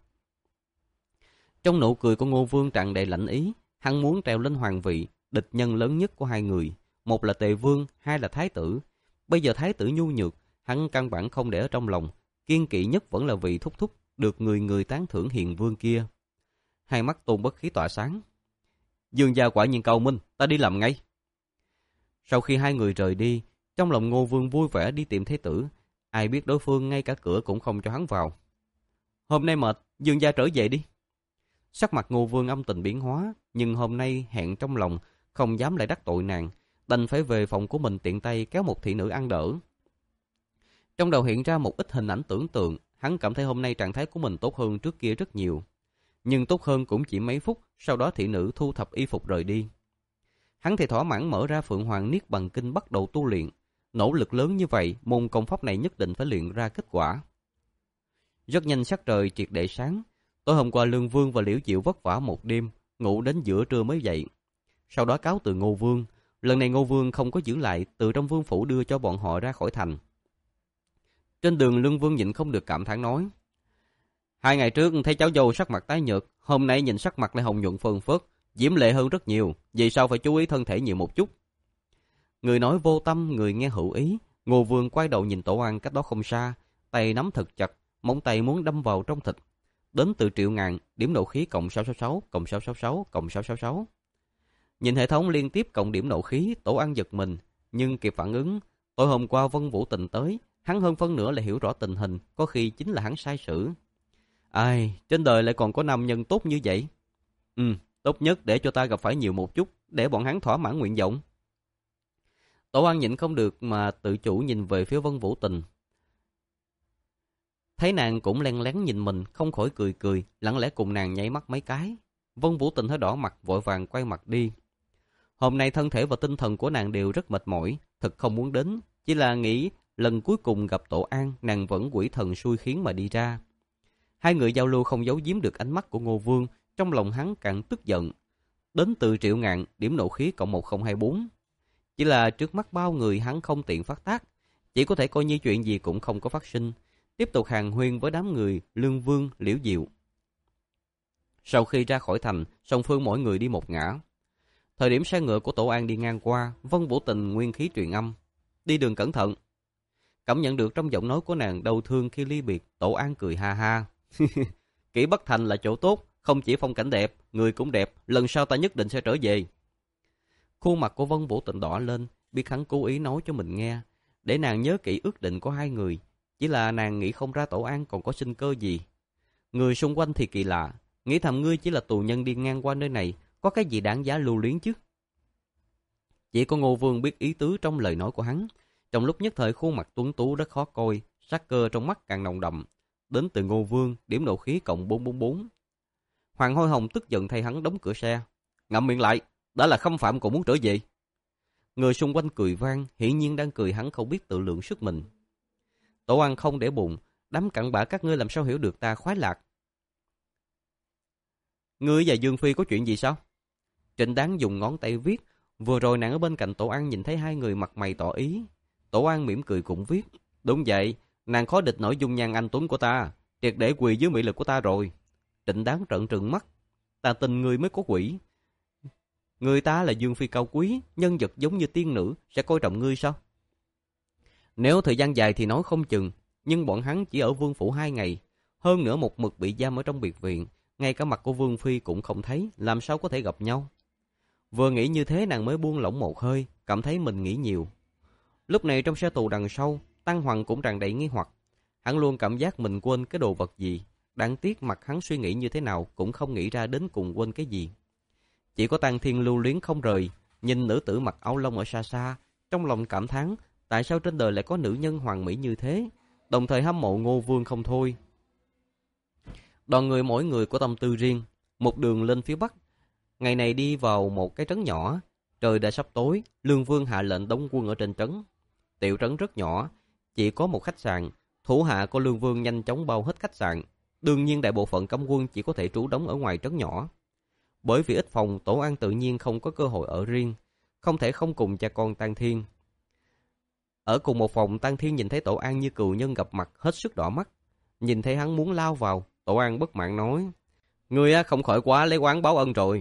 Trong nụ cười của Ngô Vương tràn đầy lạnh ý, hắn muốn trèo lên hoàng vị, địch nhân lớn nhất của hai người, một là Tề Vương, hai là Thái tử. Bây giờ Thái tử nhu nhược, hắn căn bản không để ở trong lòng, kiên kỵ nhất vẫn là vị thúc thúc được người người tán thưởng hiền vương kia. Hai mắt Tôn Bất Khí tỏa sáng. Dương gia quả nhiên cao minh, ta đi làm ngay. Sau khi hai người rời đi, trong lòng Ngô Vương vui vẻ đi tìm thế tử, ai biết đối phương ngay cả cửa cũng không cho hắn vào. Hôm nay mệt, Dương gia trở về đi. Sắc mặt Ngô Vương âm tình biến hóa, nhưng hôm nay hẹn trong lòng, không dám lại đắc tội nàng, đành phải về phòng của mình tiện tay kéo một thị nữ ăn đỡ. Trong đầu hiện ra một ít hình ảnh tưởng tượng, hắn cảm thấy hôm nay trạng thái của mình tốt hơn trước kia rất nhiều. Nhưng tốt hơn cũng chỉ mấy phút, sau đó thị nữ thu thập y phục rời đi. Hắn thì thỏa mãn mở ra Phượng Hoàng Niết Bàn Kinh bắt đầu tu luyện. Nỗ lực lớn như vậy, môn công pháp này nhất định phải luyện ra kết quả. Rất nhanh sắc trời triệt để sáng. Tối hôm qua Lương Vương và Liễu Diệu vất vả một đêm, ngủ đến giữa trưa mới dậy. Sau đó cáo từ Ngô Vương. Lần này Ngô Vương không có giữ lại, từ trong vương phủ đưa cho bọn họ ra khỏi thành. Trên đường Lương Vương nhịn không được cảm thán nói: Hai ngày trước thấy cháu dâu sắc mặt tái nhợt, hôm nay nhìn sắc mặt lại hồng nhuận phơn phớt, diễm lệ hơn rất nhiều, vì sao phải chú ý thân thể nhiều một chút. Người nói vô tâm, người nghe hữu ý. Ngô Vương quay đầu nhìn Tổ An cách đó không xa, tay nắm thật chặt, móng tay muốn đâm vào trong thịt. Đến từ Triệu Ngàn, điểm nộ khí cộng sáu sáu sáu, cộng sáu sáu sáu, cộng sáu sáu sáu. Nhìn hệ thống liên tiếp cộng điểm nộ khí, Tổ An giật mình, nhưng kịp phản ứng. Tối hôm qua Vân Vũ Tình tới, hắn hơn phân nửa là hiểu rõ tình hình, có khi chính là hắn sai sử. Ai, trên đời lại còn có nam nhân tốt như vậy. Ừ, tốt nhất để cho ta gặp phải nhiều một chút, để bọn hắn thỏa mãn nguyện vọng. Tổ An nhịn không được mà tự chủ nhìn về phía Vân Vũ Tình. Thấy nàng cũng len lén nhìn mình, không khỏi cười cười, lặng lẽ cùng nàng nháy mắt mấy cái. Vân Vũ Tình thấy đỏ mặt vội vàng quay mặt đi. Hôm nay thân thể và tinh thần của nàng đều rất mệt mỏi, thật không muốn đến, chỉ là nghĩ lần cuối cùng gặp Tổ An, nàng vẫn quỷ thần xui khiến mà đi ra. Hai người giao lưu không giấu giếm được ánh mắt của Ngô Vương, trong lòng hắn càng tức giận. Đến từ Triệu Ngạn, điểm nộ khí cộng một không hai bốn. Chỉ là trước mắt bao người hắn không tiện phát tác, chỉ có thể coi như chuyện gì cũng không có phát sinh, tiếp tục hàn huyên với đám người Lương Vương, Liễu Diệu. Sau khi ra khỏi thành, song phương mỗi người đi một ngã. Thời điểm xe ngựa của Tổ An đi ngang qua, Vân Vũ Tình nguyên khí truyền âm. Đi đường cẩn thận. Cảm nhận được trong giọng nói của nàng đau thương khi ly biệt, Tổ An cười ha ha. Kỷ Bắc Thành là chỗ tốt, không chỉ phong cảnh đẹp, người cũng đẹp, lần sau ta nhất định sẽ trở về. Khuôn mặt của Vân Vũ Tình đỏ lên, biết hắn cố ý nói cho mình nghe, để nàng nhớ kỹ ước định của hai người. Chỉ là nàng nghĩ không ra Tổ An còn có sinh cơ gì. Người xung quanh thì kỳ lạ, nghĩ thầm ngươi chỉ là tù nhân đi ngang qua nơi này, có cái gì đáng giá lưu luyến chứ. Chỉ có Ngô Vương biết ý tứ trong lời nói của hắn. Trong lúc nhất thời khuôn mặt tuấn tú rất khó coi, sát cơ trong mắt càng nồng đậm. Đến từ Ngô Vương, điểm nộ khí cộng bốn bốn bốn. Hoàng Hôi Hồng tức giận thay hắn đóng cửa xe. Ngậm miệng lại, đã là khâm phạm còn muốn trở về. Người xung quanh cười vang, hiển nhiên đang cười hắn không biết tự lượng sức mình. Tổ An không để bụng, đám cặn bã các ngươi làm sao hiểu được ta khoái lạc. Ngươi và Dương Phi có chuyện gì sao? Trịnh Đáng dùng ngón tay viết. Vừa rồi nàng ở bên cạnh Tổ An nhìn thấy hai người mặt mày tỏ ý. Tổ An mỉm cười cũng viết. Đúng vậy, nàng khó địch nổi dung nhan anh tuấn của ta, triệt để quỳ dưới mỹ lực của ta rồi. Trịnh Đáng trợn trừng mắt. Ta tin ngươi mới có quỷ. Người ta là Dương Phi cao quý, nhân vật giống như tiên nữ, sẽ coi trọng ngươi sao? Nếu thời gian dài thì nói không chừng, nhưng bọn hắn chỉ ở Vương Phủ hai ngày. Hơn nữa một mực bị giam ở trong biệt viện, ngay cả mặt của Vương Phi cũng không thấy, làm sao có thể gặp nhau. Vừa nghĩ như thế nàng mới buông lỏng một hơi, cảm thấy mình nghĩ nhiều. Lúc này trong xe tù đằng sau, Tăng Hoàng cũng tràn đầy nghi hoặc. Hắn luôn cảm giác mình quên cái đồ vật gì. Đáng tiếc mặt hắn suy nghĩ như thế nào cũng không nghĩ ra đến cùng quên cái gì. Chỉ có Tăng Thiên lưu luyến không rời, nhìn nữ tử mặc áo lông ở xa xa, trong lòng cảm thán tại sao trên đời lại có nữ nhân hoàn mỹ như thế, đồng thời hâm mộ Ngô Vương không thôi. Đoàn người mỗi người có tâm tư riêng, một đường lên phía bắc. Ngày này đi vào một cái trấn nhỏ, trời đã sắp tối, Lương Vương hạ lệnh đóng quân ở trên trấn. Tiểu trấn rất nhỏ, chỉ có một khách sạn, thủ hạ của Lương Vương nhanh chóng bao hết khách sạn. Đương nhiên đại bộ phận cấm quân chỉ có thể trú đóng ở ngoài trấn nhỏ. Bởi vì ít phòng, Tổ An tự nhiên không có cơ hội ở riêng, không thể không cùng cha con Tăng Thiên. Ở cùng một phòng, Tăng Thiên nhìn thấy Tổ An như cừu nhân gặp mặt, hết sức đỏ mắt. Nhìn thấy hắn muốn lao vào, Tổ An bất mãn nói: Ngươi không khỏi quá lấy oán báo ân rồi.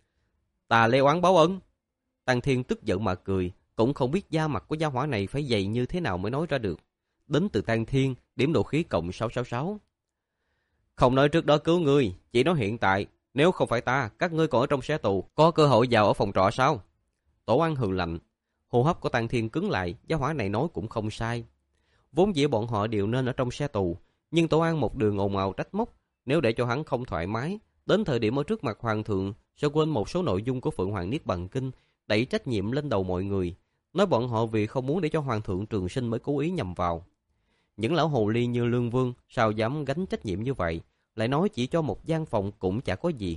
Ta lấy oán báo ân? Tăng Thiên tức giận mà cười, cũng không biết da mặt của gia hỏa này phải dày như thế nào mới nói ra được. Đến từ Tăng Thiên, điểm độ khí cộng sáu sáu sáu. Không nói trước đó cứu ngươi, chỉ nói hiện tại. Nếu không phải ta, các ngươi còn ở trong xe tù, có cơ hội vào ở phòng trọ sao? Tổ An hừ lạnh. Hô hấp của Tăng Thiên cứng lại, gia hỏa này nói cũng không sai. Vốn dĩ bọn họ đều nên ở trong xe tù, nhưng Tổ An một đường ồn ào trách móc, nếu để cho hắn không thoải mái, đến thời điểm ở trước mặt hoàng thượng sẽ quên một số nội dung của Phượng Hoàng Niết Bàn Kinh, đẩy trách nhiệm lên đầu mọi người, nói bọn họ vì không muốn để cho hoàng thượng trường sinh mới cố ý nhầm vào. Những lão hồ ly như Lương Vương sao dám gánh trách nhiệm như vậy, lại nói chỉ cho một gian phòng cũng chả có gì.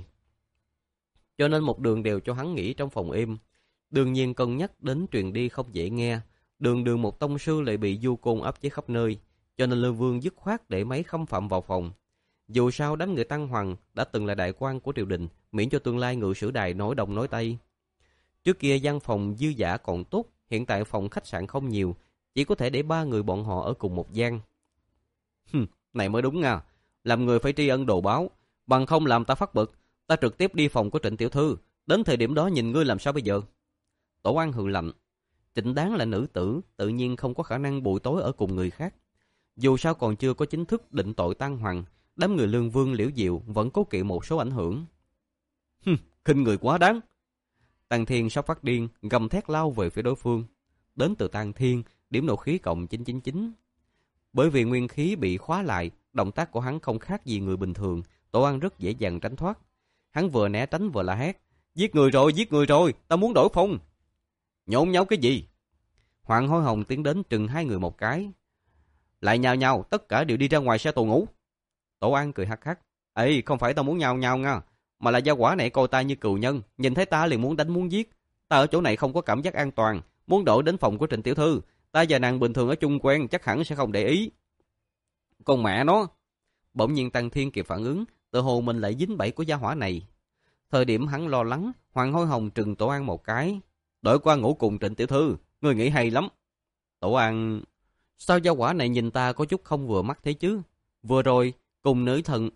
Cho nên một đường đều cho hắn nghỉ trong phòng êm. Đương nhiên cân nhắc đến truyền đi không dễ nghe, đường đường một tông sư lại bị du côn áp chế khắp nơi, cho nên Lương Vương dứt khoát để mấy khâm phạm vào phòng. Dù sao đám người Tăng Hoàng đã từng là đại quan của triều đình, miễn cho tương lai ngự sử đài nói đông nói tây. Trước kia gian phòng dư dả còn tốt, hiện tại phòng khách sạn không nhiều, chỉ có thể để ba người bọn họ ở cùng một gian. Hừm, này mới đúng nha, làm người phải tri ân đồ báo, bằng không làm ta phát bực, ta trực tiếp đi phòng của Trịnh tiểu thư, đến thời điểm đó nhìn ngươi làm sao bây giờ? Tổ An hừ lạnh. Trịnh Đáng là nữ tử, tự nhiên không có khả năng bụi tối ở cùng người khác. Dù sao còn chưa có chính thức định tội Tăng Hoàng, đám người Lương Vương Liễu Diệu vẫn cố kỵ một số ảnh hưởng. Hừm, khinh người quá đáng. Tăng Thiên sắp phát điên, gầm thét lao về phía đối phương. Đến từ Tăng Thiên, điểm nộ khí cộng chín chín chín. Bởi vì nguyên khí bị khóa lại, động tác của hắn không khác gì người bình thường, Tổ An rất dễ dàng tránh thoát. Hắn vừa né tránh vừa la hét: Giết người rồi, giết người rồi, ta muốn đổi phong. Nhộn nháo cái gì? Hoàng Hôi Hồng tiến đến trừng hai người một cái. Lại nhào nhào, tất cả đều đi ra ngoài xe tù ngủ. Tổ An cười hắc hắc. Ê, không phải tao muốn nhào nhào nha, mà là gia hỏa này coi ta như cừu nhân, nhìn thấy ta liền muốn đánh muốn giết. Ta ở chỗ này không có cảm giác an toàn, muốn đổi đến phòng của Trịnh tiểu thư. Ta và nàng bình thường ở chung quen, chắc hẳn sẽ không để ý. Con mẹ nó! Bỗng nhiên Tăng Thiên kịp phản ứng, tự hồ mình lại dính bẫy của gia hỏa này. Thời điểm hắn lo lắng, Hoàng Hôi Hồng trừng Tổ An một cái. Đổi qua ngủ cùng Trịnh tiểu thư, ngươi nghĩ hay lắm. Tổ An... Sao gia hỏa này nhìn ta có chút không vừa mắt thế chứ? Vừa rồi, cùng nữ thần...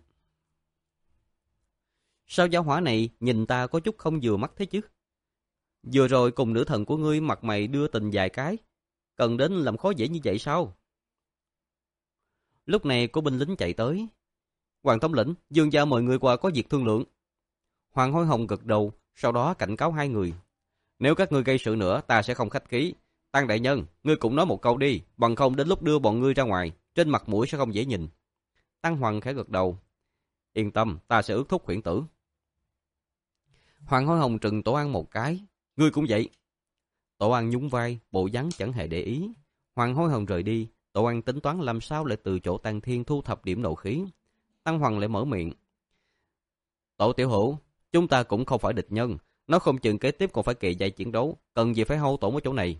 Sao gia hỏa này nhìn ta có chút không vừa mắt thế chứ? Vừa rồi cùng nữ thần của ngươi mặt mày đưa tình vài cái. Cần đến làm khó dễ như vậy sao? Lúc này có binh lính chạy tới. Hoàng thống lĩnh, dương gia mời người qua có việc thương lượng. Hoàng Hôi Hồng gật đầu, sau đó cảnh cáo hai người. Nếu các ngươi gây sự nữa, ta sẽ không khách khí. Tăng đại nhân, ngươi cũng nói một câu đi, bằng không đến lúc đưa bọn ngươi ra ngoài, trên mặt mũi sẽ không dễ nhìn. Tăng Hoàng khẽ gật đầu. Yên tâm, ta sẽ ước thúc Huyễn Tử. Hoàng Hôi Hồng trừng Tổ An một cái. Ngươi cũng vậy. Tổ An nhún vai, bộ dáng chẳng hề để ý. Hoàng Hôi Hồng rời đi, Tổ An tính toán làm sao lại từ chỗ Tăng Thiên thu thập điểm nộ khí. Tăng Hoàng lại mở miệng. Tổ tiểu hữu, chúng ta cũng không phải địch nhân. Nó không chừng kế tiếp còn phải kề vai chiến đấu. Cần gì phải hâu tổ ở chỗ này?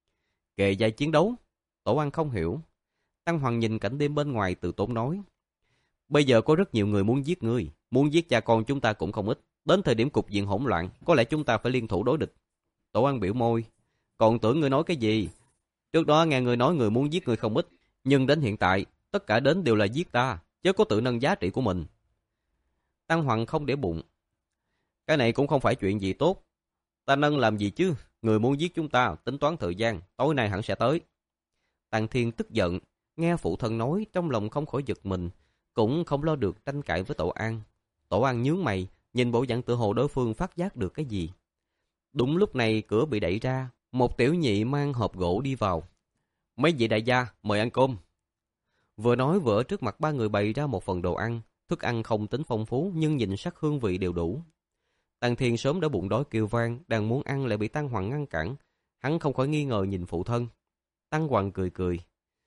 Kề vai chiến đấu? Tổ An không hiểu. Tăng Hoàng nhìn cảnh đêm bên ngoài từ tốn nói. Bây giờ có rất nhiều người muốn giết ngươi. Muốn giết cha con chúng ta cũng không ít. Đến thời điểm cục diện hỗn loạn, có lẽ chúng ta phải liên thủ đối địch. Tổ An biểu môi. Còn tưởng ngươi nói cái gì? Trước đó nghe ngươi nói người muốn giết ngươi không ít. Nhưng đến hiện tại, tất cả đến đều là giết ta, chứ có tự nâng giá trị của mình. Tăng Hoàng không để bụng. Cái này cũng không phải chuyện gì tốt. Ta nâng làm gì chứ? Người muốn giết chúng ta, tính toán thời gian, tối nay hẳn sẽ tới. Tăng Thiên tức giận, nghe phụ thân nói trong lòng không khỏi giật mình, cũng không lo được tranh cãi với Tổ An. Tổ An nhướng mày, nhìn bộ dạng tự hồ đối phương phát giác được cái gì. Đúng lúc này cửa bị đẩy ra, một tiểu nhị mang hộp gỗ đi vào. Mấy vị đại gia, mời ăn cơm. Vừa nói vừa ở trước mặt ba người bày ra một phần đồ ăn, thức ăn không tính phong phú nhưng nhìn sắc hương vị đều đủ. Tăng Thiên sớm đã bụng đói kêu vang, đang muốn ăn lại bị Tăng Hoàng ngăn cản. Hắn không khỏi nghi ngờ nhìn phụ thân. Tăng Hoàng cười cười.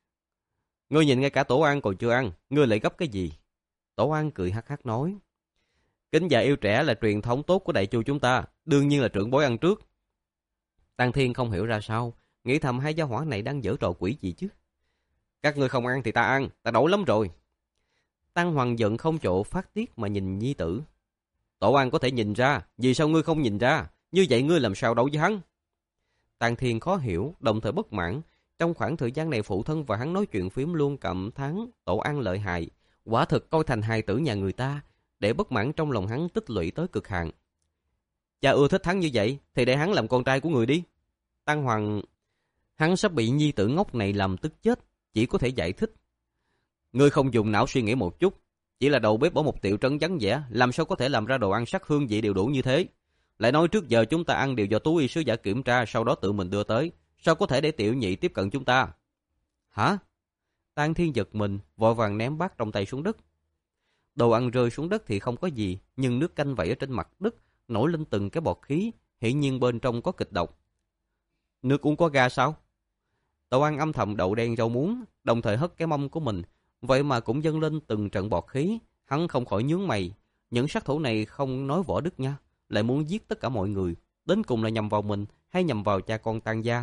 Ngươi nhìn ngay cả Tổ An còn chưa ăn, ngươi lại gấp cái gì? Tổ An cười hắc hắc nói. Kính già yêu trẻ là truyền thống tốt của đại chu chúng ta, đương nhiên là trưởng bối ăn trước. Tăng Thiên không hiểu ra sao, nghĩ thầm hai gia hỏa này đang giở trò quỷ gì chứ. Các ngươi không ăn thì ta ăn, ta đói lắm rồi. Tăng Hoàng giận không chỗ phát tiết mà nhìn nhi tử. Tổ An có thể nhìn ra, vì sao ngươi không nhìn ra? Như vậy ngươi làm sao đấu với hắn? Tăng Thiên khó hiểu, đồng thời bất mãn. Trong khoảng thời gian này phụ thân và hắn nói chuyện phím luôn cảm thán Tổ An lợi hại, quả thực coi thành hài tử nhà người ta, để bất mãn trong lòng hắn tích lũy tới cực hạn. Cha ưa thích hắn như vậy, thì để hắn làm con trai của người đi. Tăng Hoàng... Hắn sắp bị nhi tử ngốc này làm tức chết, chỉ có thể giải thích. Ngươi không dùng não suy nghĩ một chút, chỉ là đầu bếp ở một tiểu trấn vắng vẻ, làm sao có thể làm ra đồ ăn sắc hương vị đều đủ như thế? Lại nói trước giờ chúng ta ăn đều do Tú Y sứ giả kiểm tra, sau đó tự mình đưa tới, sao có thể để tiểu nhị tiếp cận chúng ta? Hả? Tăng Thiên giật mình, vội vàng ném bát trong tay xuống đất. Đồ ăn rơi xuống đất thì không có gì, nhưng nước canh vẩy ở trên mặt đất, nổi lên từng cái bọt khí, hiển nhiên bên trong có kịch độc. Nước uống có ga sao? Tổ An âm thầm đậu đen rau muống, đồng thời hất cái mông của mình, vậy mà cũng dâng lên từng trận bọt khí, hắn không khỏi nhướng mày. Những sát thủ này không nói võ đức nha, lại muốn giết tất cả mọi người, đến cùng là nhằm vào mình hay nhằm vào cha con Tăng gia.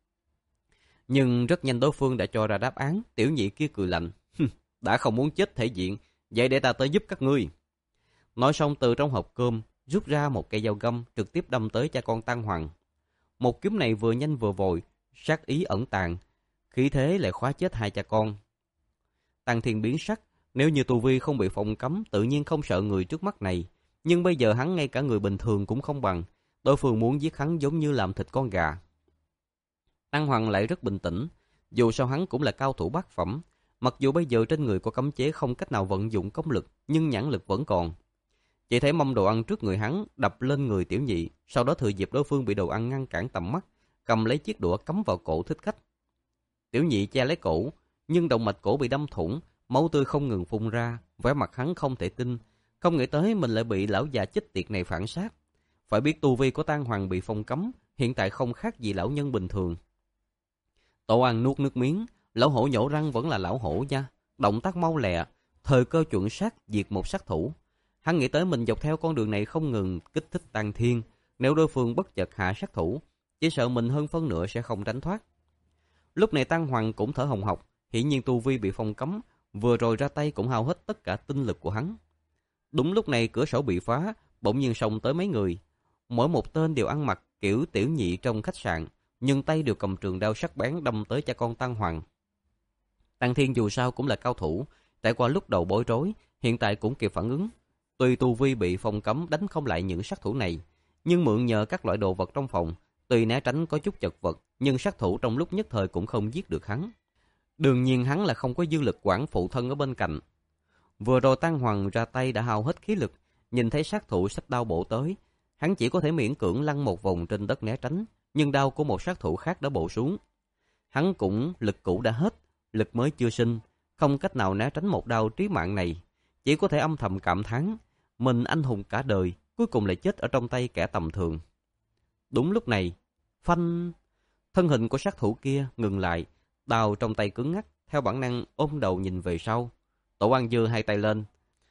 Nhưng rất nhanh đối phương đã cho ra đáp án, tiểu nhị kia cười lạnh. Đã không muốn chết thể diện, vậy để ta tới giúp các ngươi. Nói xong từ trong hộp cơm, rút ra một cây dao găm trực tiếp đâm tới cha con Tăng Hoàng. Một kiếm này vừa nhanh vừa vội, sát ý ẩn tàng, khí thế lại khóa chết hai cha con. Tăng Thiên biến sắc, nếu như tu vi không bị phong cấm tự nhiên không sợ người trước mắt này, nhưng bây giờ hắn ngay cả người bình thường cũng không bằng, đối phương muốn giết hắn giống như làm thịt con gà. Tăng Hoàng lại rất bình tĩnh, dù sao hắn cũng là cao thủ bát phẩm, mặc dù bây giờ trên người có cấm chế không cách nào vận dụng công lực, nhưng nhãn lực vẫn còn. Chỉ thấy mâm đồ ăn trước người hắn đập lên người tiểu nhị, sau đó thừa dịp đối phương bị đồ ăn ngăn cản tầm mắt, cầm lấy chiếc đũa cắm vào cổ thích khách. Tiểu nhị che lấy cổ, nhưng động mạch cổ bị đâm thủng, máu tươi không ngừng phun ra, vẻ mặt hắn không thể tin, không nghĩ tới mình lại bị lão già chết tiệt này phản sát. Phải biết tu vi của Tăng Hoàng bị phong cấm, hiện tại không khác gì lão nhân bình thường. Tổ An nuốt nước miếng, lão hổ nhổ răng vẫn là lão hổ nha, động tác mau lẹ, thời cơ chuẩn xác diệt một sát thủ. Hắn nghĩ tới mình dọc theo con đường này không ngừng kích thích Tang Thiên, nếu đối phương bất chợt hạ sát thủ, chỉ sợ mình hơn phân nửa sẽ không tránh thoát. Lúc này Tăng Hoàng cũng thở hồng hộc, hiển nhiên tu vi bị phong cấm, vừa rồi ra tay cũng hao hết tất cả tinh lực của hắn. Đúng lúc này cửa sổ bị phá, bỗng nhiên xông tới mấy người. Mỗi một tên đều ăn mặc kiểu tiểu nhị trong khách sạn, nhưng tay đều cầm trường đao sắc bén đâm tới cha con Tăng Hoàng. Tăng Thiên dù sao cũng là cao thủ, trải qua lúc đầu bối rối, hiện tại cũng kịp phản ứng. Tuy tu vi bị phong cấm đánh không lại những sát thủ này, nhưng mượn nhờ các loại đồ vật trong phòng, tuy né tránh có chút chật vật, nhưng sát thủ trong lúc nhất thời cũng không giết được hắn. Đương nhiên hắn là không có dư lực quản phụ thân ở bên cạnh. Vừa rồi Tăng Hoàng ra tay đã hao hết khí lực, nhìn thấy sát thủ xách đao bổ tới, hắn chỉ có thể miễn cưỡng lăn một vòng trên đất né tránh, nhưng đao của một sát thủ khác đã bổ xuống. Hắn cũng lực cũ đã hết, lực mới chưa sinh, không cách nào né tránh một đao trí mạng này, chỉ có thể âm thầm cảm thán, mình anh hùng cả đời, cuối cùng lại chết ở trong tay kẻ tầm thường. Đúng lúc này, phanh, thân hình của sát thủ kia ngừng lại, đao trong tay cứng ngắc, theo bản năng ôm đầu nhìn về sau. Tổ An giơ hai tay lên.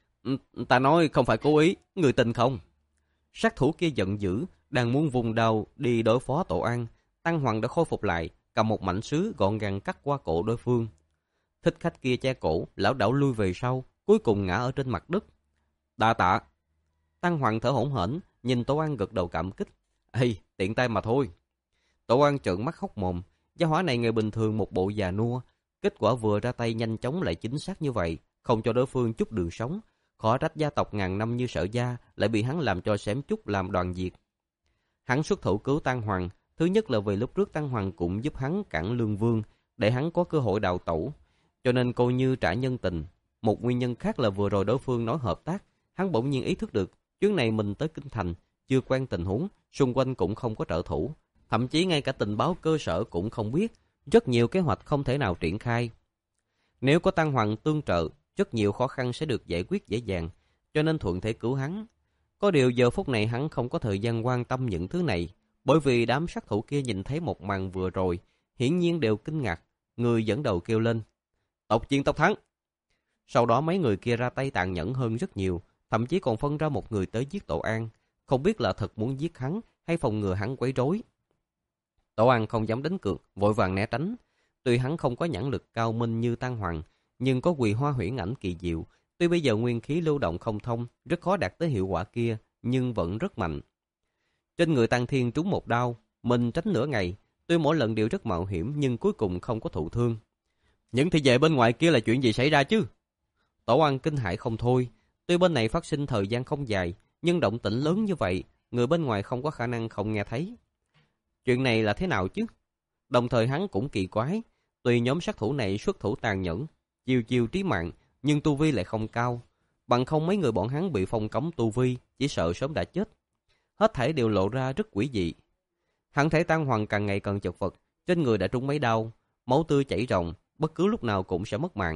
Ta nói không phải cố ý, người tin không? Sát thủ kia giận dữ, đang muốn vùng đao đi đối phó Tổ An. Tăng Hoàng đã khôi phục lại, cầm một mảnh sứ gọn gàng cắt qua cổ đối phương. Thích khách kia che cổ, lão đảo lui về sau, cuối cùng ngã ở trên mặt đất. Đa tạ. Tăng Hoàng thở hổn hển, nhìn Tổ An gật đầu cảm kích. Ê, tiện tay mà thôi. Tổ An trợn mắt hốc mồm, gia hỏa này ngày bình thường một bộ già nua, kết quả vừa ra tay nhanh chóng lại chính xác như vậy, không cho đối phương chút đường sống. Khó trách gia tộc ngàn năm như Sở gia lại bị hắn làm cho xém chút làm đoàn diệt. Hắn xuất thủ cứu Tăng Hoàng, thứ nhất là vì lúc trước Tăng Hoàng cũng giúp hắn cản Lương Vương, để hắn có cơ hội đào tẩu, cho nên coi như trả nhân tình. Một nguyên nhân khác là vừa rồi đối phương nói hợp tác, hắn bỗng nhiên ý thức được, chuyến này mình tới Kinh Thành, chưa quen tình huống, xung quanh cũng không có trợ thủ, thậm chí ngay cả tình báo cơ sở cũng không biết, rất nhiều kế hoạch không thể nào triển khai. Nếu có Tăng Hoàng tương trợ, rất nhiều khó khăn sẽ được giải quyết dễ dàng, cho nên thuận thể cứu hắn. Có điều giờ phút này hắn không có thời gian quan tâm những thứ này, bởi vì đám sát thủ kia nhìn thấy một màn vừa rồi, hiển nhiên đều kinh ngạc, người dẫn đầu kêu lên, tộc chiến tộc thắng. Sau đó mấy người kia ra tay tàn nhẫn hơn rất nhiều, thậm chí còn phân ra một người tới giết Tổ An, không biết là thật muốn giết hắn hay phòng ngừa hắn quấy rối. Tổ An không dám đánh cược, vội vàng né tránh. Tuy hắn không có nhãn lực cao minh như Tăng Hoàng, nhưng có Quỳ Hoa Huyễn Ảnh kỳ diệu. Tuy bây giờ nguyên khí lưu động không thông, rất khó đạt tới hiệu quả kia, nhưng vẫn rất mạnh. Trên người Tăng Thiên trúng một đao, mình tránh nửa ngày. Tuy mỗi lần đều rất mạo hiểm, nhưng cuối cùng không có thụ thương. Những thị vệ bên ngoài kia là chuyện gì xảy ra chứ? Tổ An kinh hãi không thôi. Tuy bên này phát sinh thời gian không dài, nhưng động tĩnh lớn như vậy, người bên ngoài không có khả năng không nghe thấy. Chuyện này là thế nào chứ? Đồng thời hắn cũng kỳ quái, tuy nhóm sát thủ này xuất thủ tàn nhẫn, chiêu chiêu trí mạng, nhưng tu vi lại không cao. Bằng không mấy người bọn hắn bị phong cấm tu vi, chỉ sợ sớm đã chết. Hết thảy đều lộ ra rất quỷ dị. Hắn thấy Tăng Hoàng càng ngày càng chật vật, trên người đã trúng mấy đau, máu tươi chảy ròng, bất cứ lúc nào cũng sẽ mất mạng.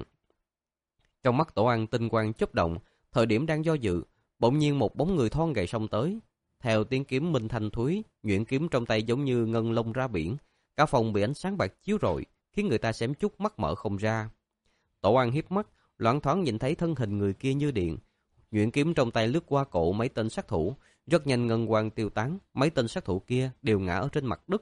Trong mắt Tổ An tinh quang chớp động, thời điểm đang do dự, bỗng nhiên một bóng người thon gầy xông tới. Theo tiếng kiếm minh thanh thúy, nhuyễn kiếm trong tay giống như ngân long ra biển, cả phòng bị ánh sáng bạc chiếu rọi, khiến người ta xém chút mắt mở không ra. Tổ An hiếp mắt, loáng thoáng nhìn thấy thân hình người kia như điện, nhuyễn kiếm trong tay lướt qua cổ mấy tên sát thủ, rất nhanh ngân quang tiêu tán, mấy tên sát thủ kia đều ngã ở trên mặt đất.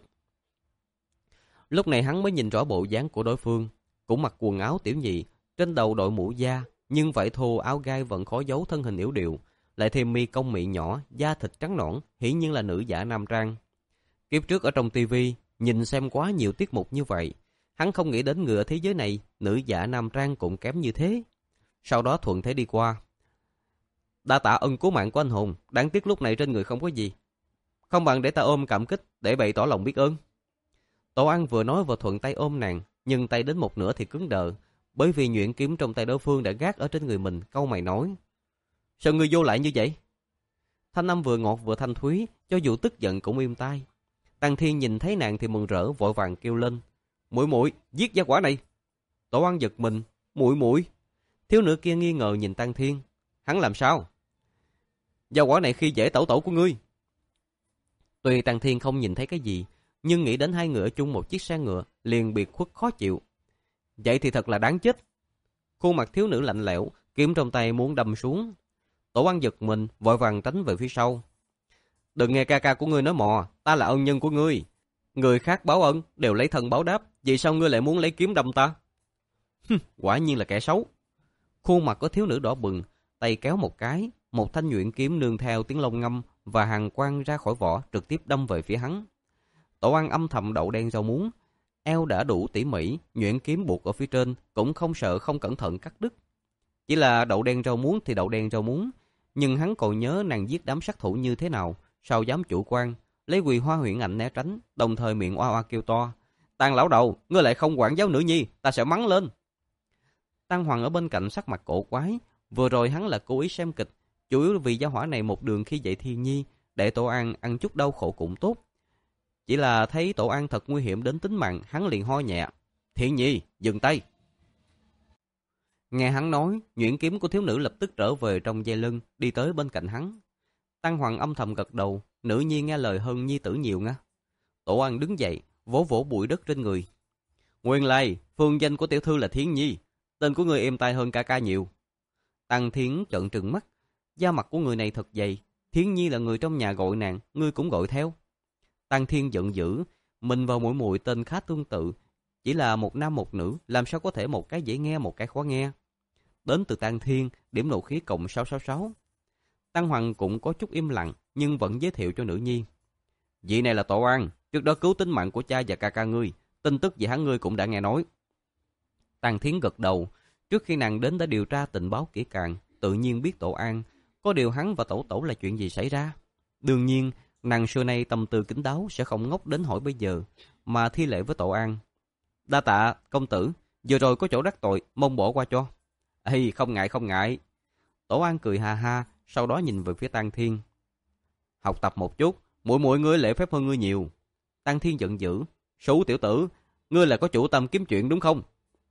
Lúc này hắn mới nhìn rõ bộ dáng của đối phương, cũng mặc quần áo tiểu nhị, trên đầu đội mũ da, nhưng vải thô áo gai vẫn khó giấu thân hình yếu điệu, lại thêm mi cong mị nhỏ, da thịt trắng nõn, hiển nhiên là nữ giả nam trang. Kiếp trước ở trong tivi nhìn xem quá nhiều tiết mục như vậy, hắn không nghĩ đến người ở thế giới này nữ giả nam trang cũng kém như thế. Sau đó thuận thế đi qua. Đa tạ ân cứu mạng của anh hùng, đáng tiếc lúc này trên người không có gì, không bằng để ta ôm cảm kích để bày tỏ lòng biết ơn. Tổ An vừa nói vừa thuận tay ôm nàng, nhưng tay đến một nửa thì cứng đờ, bởi vì nhuyễn kiếm trong tay đối phương đã gác ở trên người mình, cau mày nói: sao ngươi vô lại như vậy? Thanh âm vừa ngọt vừa thanh thúy, cho dù tức giận cũng im tai. Tăng Thiên nhìn thấy nàng thì mừng rỡ, vội vàng kêu lên: muội muội, giết gia quả này. Tổ An giật mình: muội muội? Thiếu nữ kia nghi ngờ nhìn Tăng Thiên: hắn làm sao? Gia quả này khi dễ tẩu tẩu của ngươi. Tuy Tăng Thiên không nhìn thấy cái gì, nhưng nghĩ đến hai người ở chung một chiếc xe ngựa, liền biệt khuất khó chịu. Vậy thì thật là đáng chết. Khuôn mặt thiếu nữ lạnh lẽo, kiếm trong tay muốn đâm xuống. Tổ An giật mình, vội vàng tránh về phía sau. Đừng nghe ca ca của ngươi nói mò, ta là ân nhân của ngươi. Người khác báo ân, đều lấy thân báo đáp, vì sao ngươi lại muốn lấy kiếm đâm ta? Quả nhiên là kẻ xấu. Khuôn mặt của thiếu nữ đỏ bừng, tay kéo một cái, một thanh nhuyễn kiếm nương theo tiếng lông ngâm và hàng quang ra khỏi vỏ trực tiếp đâm về phía hắn. Tổ An âm thầm đậu đen rau muống, eo đã đủ tỉ mỉ, nhuyễn kiếm buộc ở phía trên cũng không sợ không cẩn thận cắt đứt. Chỉ là đậu đen rau muống thì đậu đen rau muống, nhưng hắn còn nhớ nàng giết đám sát thủ như thế nào, sao dám chủ quan, lấy Quỳ Hoa Huyền Ảnh né tránh, đồng thời miệng oa oa kêu to: "Tang lão đầu, ngươi lại không quản giáo nữ nhi, ta sẽ mắng lên." Tăng Hoàng ở bên cạnh sắc mặt cổ quái, vừa rồi hắn là cố ý xem kịch, chủ yếu vì gia hỏa này một đường khi dậy Thiên Nhi, để Tổ An ăn chút đau khổ cũng tốt. Chỉ là thấy Tổ An thật nguy hiểm đến tính mạng, hắn liền ho nhẹ: "Thiên Nhi, dừng tay." Nghe hắn nói, nhuyễn kiếm của thiếu nữ lập tức trở về trong dây lưng, đi tới bên cạnh hắn. Tăng Hoàng âm thầm gật đầu, nữ nhi nghe lời hơn nhi tử nhiều nga. Tổ An đứng dậy, vỗ vỗ bụi đất trên người. Nguyên lai, phương danh của tiểu thư là Thiên Nhi, tên của người êm tai hơn ca ca nhiều. Tăng Thiến trợn trừng mắt, da mặt của người này thật dày, Thiên Nhi là người trong nhà gọi nàng, ngươi cũng gọi theo. Tăng Thiên giận dữ, mình vào mũi mùi tên khá tương tự, chỉ là một nam một nữ, làm sao có thể một cái dễ nghe một cái khó nghe. Đến từ Tăng Thiên, điểm nộ khí cộng sáu sáu sáu. Tăng Hoàng cũng có chút im lặng, nhưng vẫn giới thiệu cho nữ nhi. Vị này là Tổ An, trước đó cứu tính mạng của cha và ca ca ngươi, tin tức về hắn ngươi cũng đã nghe nói. Tăng Thiến gật đầu, trước khi nàng đến đã điều tra tình báo kỹ càng, tự nhiên biết Tổ An, có điều hắn và Tổ Tổ là chuyện gì xảy ra. Đương nhiên, nàng xưa nay tâm tư kín đáo sẽ không ngốc đến hỏi bây giờ, mà thi lễ với Tổ An. Đa tạ, công tử, vừa rồi có chỗ đắc tội, mong bỏ qua cho. Ê, không ngại không ngại. Tổ An cười ha ha, sau đó nhìn về phía Tăng Thiên. Học tập một chút, muội muội ngươi lễ phép hơn ngươi nhiều. Tăng Thiên giận dữ, Sú tiểu tử, ngươi là có chủ tâm kiếm chuyện đúng không?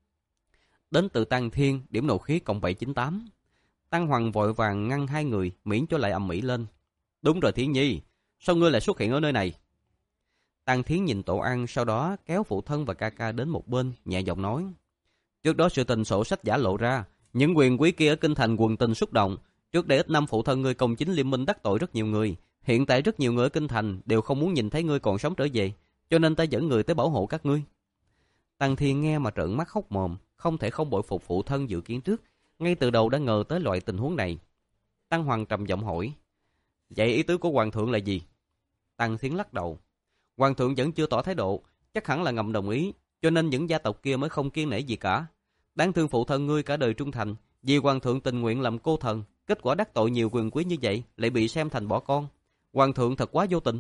Đến từ Tăng Thiên, điểm nộ khí cộng bảy chín tám. Tăng Hoàng vội vàng ngăn hai người, miễn cho lại ầm ĩ lên. Đúng rồi Thiến Nhi, sao ngươi lại xuất hiện ở nơi này? Tăng Thiến nhìn Tổ An, sau đó kéo phụ thân và ca ca đến một bên, nhẹ giọng nói. Trước đó sự tình sổ sách giả lộ ra, những quyền quý kia ở kinh thành quần tình xúc động. Trước đây ít năm phụ thân ngươi công chính liên minh đắc tội rất nhiều người. Hiện tại rất nhiều người ở kinh thành đều không muốn nhìn thấy ngươi còn sống trở về, cho nên ta dẫn người tới bảo hộ các ngươi. Tăng Thiên nghe mà trợn mắt hốc mồm, không thể không bội phục phụ thân dự kiến trước, ngay từ đầu đã ngờ tới loại tình huống này. Tăng Hoàng trầm giọng hỏi, vậy ý tứ của hoàng thượng là gì? Tăng Thiên lắc đầu, hoàng thượng vẫn chưa tỏ thái độ, chắc hẳn là ngầm đồng ý, cho nên những gia tộc kia mới không kiêng nể gì cả. Đáng thương phụ thân ngươi cả đời trung thành, vì hoàng thượng tình nguyện làm cô thần, kết quả đắc tội nhiều quyền quý như vậy lại bị xem thành bỏ con. Hoàng thượng thật quá vô tình.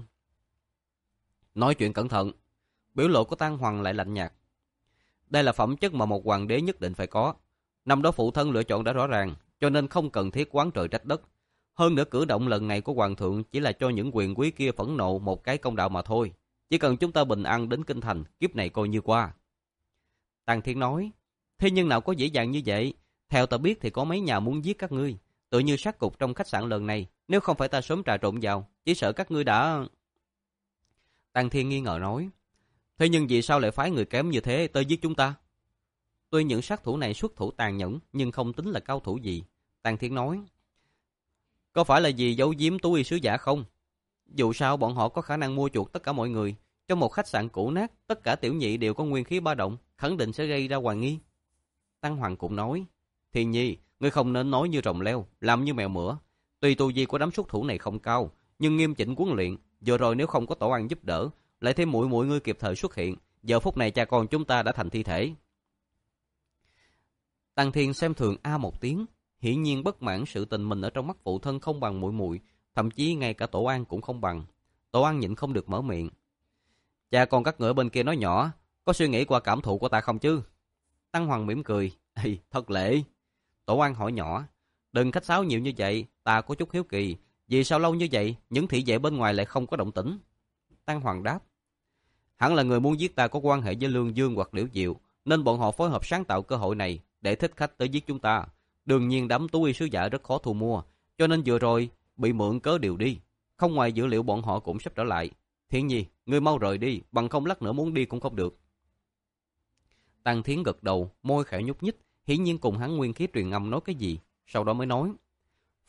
Nói chuyện cẩn thận. Biểu lộ của Tăng Hoàng lại lạnh nhạt. Đây là phẩm chất mà một hoàng đế nhất định phải có. Năm đó phụ thân lựa chọn đã rõ ràng, cho nên không cần thiết oán trời trách đất. Hơn nữa cử động lần này của hoàng thượng chỉ là cho những quyền quý kia phẫn nộ một cái công đạo mà thôi. Chỉ cần chúng ta bình an đến kinh thành, kiếp này coi như qua. Tăng Thiên nói, thế nhưng nào có dễ dàng như vậy? Theo ta biết thì có mấy nhà muốn giết các ngươi, tự như sát cục trong khách sạn lần này, nếu không phải ta sớm trà trộn vào, chỉ sợ các ngươi đã... Tăng Thiên nghi ngờ nói, thế nhưng vì sao lại phái người kém như thế tới giết chúng ta? Tuy những sát thủ này xuất thủ tàn nhẫn, nhưng không tính là cao thủ gì. Tăng Thiên nói, có phải là vì giấu giếm tú y sứ giả không? Dù sao bọn họ có khả năng mua chuộc tất cả mọi người. Trong một khách sạn cũ nát, tất cả tiểu nhị đều có nguyên khí ba động, khẳng định sẽ gây ra hoài nghi. Tăng Hoàng cũng nói, Thiên Nhi, ngươi không nên nói như rồng leo, làm như mèo mửa. Tuy tu vi của đám xuất thủ này không cao, nhưng nghiêm chỉnh huấn luyện. Giờ rồi nếu không có Tổ An giúp đỡ, lại thêm muội muội ngươi kịp thời xuất hiện, giờ phút này cha con chúng ta đã thành thi thể. Tăng Thiên xem thường a một tiếng, hiển nhiên bất mãn sự tình mình ở trong mắt phụ thân không bằng muội muội, thậm chí ngay cả Tổ An cũng không bằng. Tổ An nhịn không được mở miệng. Cha con các ngựa bên kia nói nhỏ, có suy nghĩ qua cảm thụ của ta không chứ? Tăng Hoàng mỉm cười, Ê, thật lệ. Tổ An hỏi nhỏ, đừng khách sáo nhiều như vậy, ta có chút hiếu kỳ, vì sao lâu như vậy những thị vệ bên ngoài lại không có động tĩnh? Tăng Hoàng đáp, hẳn là người muốn giết ta có quan hệ với Lương Dương hoặc Liễu Diệu, nên bọn họ phối hợp sáng tạo cơ hội này để thích khách tới giết chúng ta. Đương nhiên đám tú y sứ giả rất khó thu mua, cho nên vừa rồi bị mượn cớ điều đi. Không ngoài dữ liệu bọn họ cũng sắp trở lại. Thiên Nhi, ngươi mau rời đi, bằng không lát nữa muốn đi cũng không được. Tăng Thiến gật đầu, môi khẽ nhúc nhích, hiển nhiên cùng hắn nguyên khí truyền âm nói cái gì, sau đó mới nói,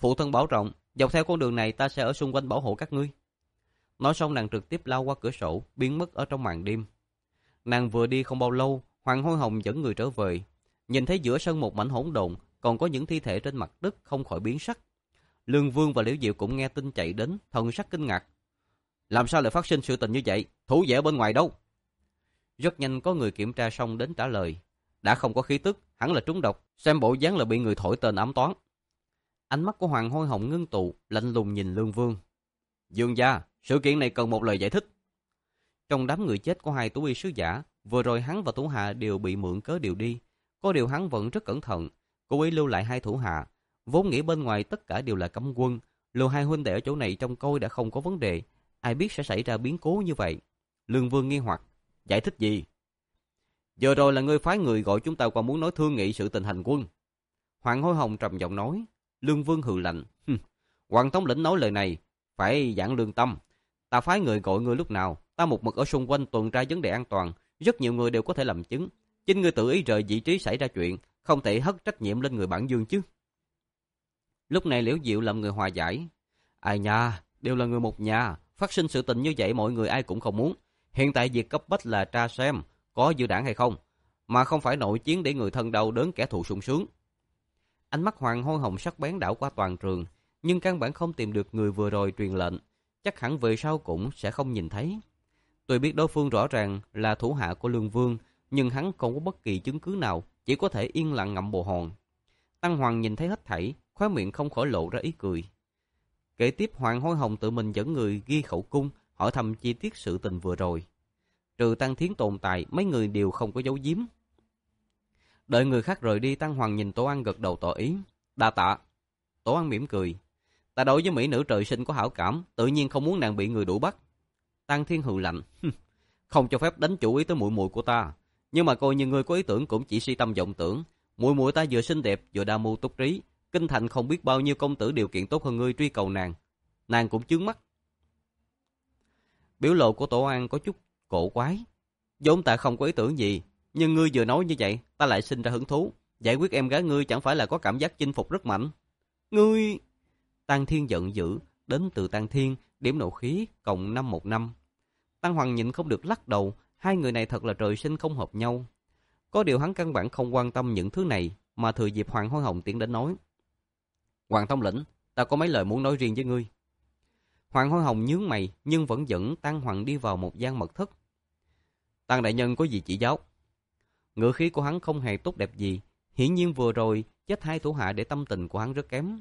Phụ thân bảo trọng, dọc theo con đường này ta sẽ ở xung quanh bảo hộ các ngươi. Nói xong nàng trực tiếp lao qua cửa sổ, biến mất ở trong màn đêm. Nàng vừa đi không bao lâu, Hoàng Hôi Hồng dẫn người trở về. Nhìn thấy giữa sân một mảnh hỗn độn, còn có những thi thể trên mặt đất không khỏi biến sắc. Lương Vương và Liễu Diệu cũng nghe tin chạy đến, thần sắc kinh ngạc. Làm sao lại phát sinh sự tình như vậy? Thủ vệ bên ngoài đâu? Rất nhanh có người kiểm tra xong đến trả lời. Đã không có khí tức, hẳn là trúng độc, xem bộ dáng là bị người thổi tên ám toán. Ánh mắt của Hoàng Hôi Hồng ngưng tụ, lạnh lùng nhìn Lương Vương. Dương gia, sự kiện này cần một lời giải thích. Trong đám người chết có hai tú y sứ giả, vừa rồi hắn và thủ hạ đều bị mượn cớ điều đi. Có điều hắn vẫn rất cẩn thận, cố ý lưu lại hai thủ hạ. Vốn nghĩ bên ngoài tất cả đều là cấm quân, lưu hai huynh đệ ở chỗ này trông coi đã không có vấn đề. Ai biết sẽ xảy ra biến cố như vậy? Lương Vương nghi hoặc, giải thích gì? Giờ rồi là ngươi phái người gọi chúng ta qua muốn nói thương nghị sự tình hành quân. Hoàng Hôi Hồng trầm giọng nói. Lương Vương hừ lạnh, Hoàng thống lĩnh nói lời này phải giảng lương tâm. Ta phái người gọi ngươi lúc nào, ta một mực ở xung quanh tuần tra vấn đề an toàn, rất nhiều người đều có thể làm chứng. Chính ngươi tự ý rời vị trí xảy ra chuyện, không thể hất trách nhiệm lên người bản Dương chứ. Lúc này Liễu Diệu làm người hòa giải. Ai nha, đều là người một nhà, phát sinh sự tình như vậy mọi người ai cũng không muốn. Hiện tại việc cấp bách là tra xem có dư đảng hay không, mà không phải nội chiến để người thân đau đớn kẻ thù sung sướng. Ánh mắt Hoàng Hôi Hồng sắc bén đảo qua toàn trường, nhưng căn bản không tìm được người vừa rồi truyền lệnh, chắc hẳn về sau cũng sẽ không nhìn thấy. Tôi biết đối phương rõ ràng là thủ hạ của Lương Vương, nhưng hắn không có bất kỳ chứng cứ nào, chỉ có thể yên lặng ngậm bồ hòn. Tăng Hoàng nhìn thấy hết thảy, khóe miệng không khỏi lộ ra ý cười. Kế tiếp Hoàng Hôi Hồng tự mình dẫn người ghi khẩu cung, hỏi thăm chi tiết sự tình vừa rồi. Trừ Tăng Thiến tồn tại, mấy người đều không có giấu giếm. Đợi người khác rời đi, Tăng Hoàng nhìn Tổ An gật đầu tỏ ý. Đa tạ. Tổ An mỉm cười. Ta đối với mỹ nữ trời sinh có hảo cảm, tự nhiên không muốn nàng bị người đuổi bắt. Tăng Thiên hừ lạnh. Không cho phép đánh chủ ý tới muội muội của ta. Nhưng mà coi như ngươi có ý tưởng cũng chỉ si tâm vọng tưởng. Muội muội ta vừa xinh đẹp vừa đa mưu túc trí, kinh thành không biết bao nhiêu công tử điều kiện tốt hơn ngươi truy cầu nàng, nàng cũng chướng mắt. Biểu lộ của Tổ An có chút cổ quái. Vốn ta không có ý tưởng gì, nhưng ngươi vừa nói như vậy, ta lại sinh ra hứng thú. Giải quyết em gái ngươi chẳng phải là có cảm giác chinh phục rất mạnh? Ngươi... Tăng Thiên giận dữ, đến từ Tăng Thiên, điểm nộ khí cộng năm một năm. Tăng Hoàng nhịn không được lắc đầu, hai người này thật là trời sinh không hợp nhau. Có điều hắn căn bản không quan tâm những thứ này, mà thừa dịp Hoàng Hôi Hồng tiến đến nói. Hoàng thống lĩnh, ta có mấy lời muốn nói riêng với ngươi. Hoàng Hôi Hồng nhướng mày, nhưng vẫn dẫn Tăng Hoàng đi vào một gian mật thất. Tăng đại nhân có gì chỉ giáo? Ngữ khí của hắn không hề tốt đẹp gì, hiển nhiên vừa rồi chết hai thủ hạ để tâm tình của hắn rất kém.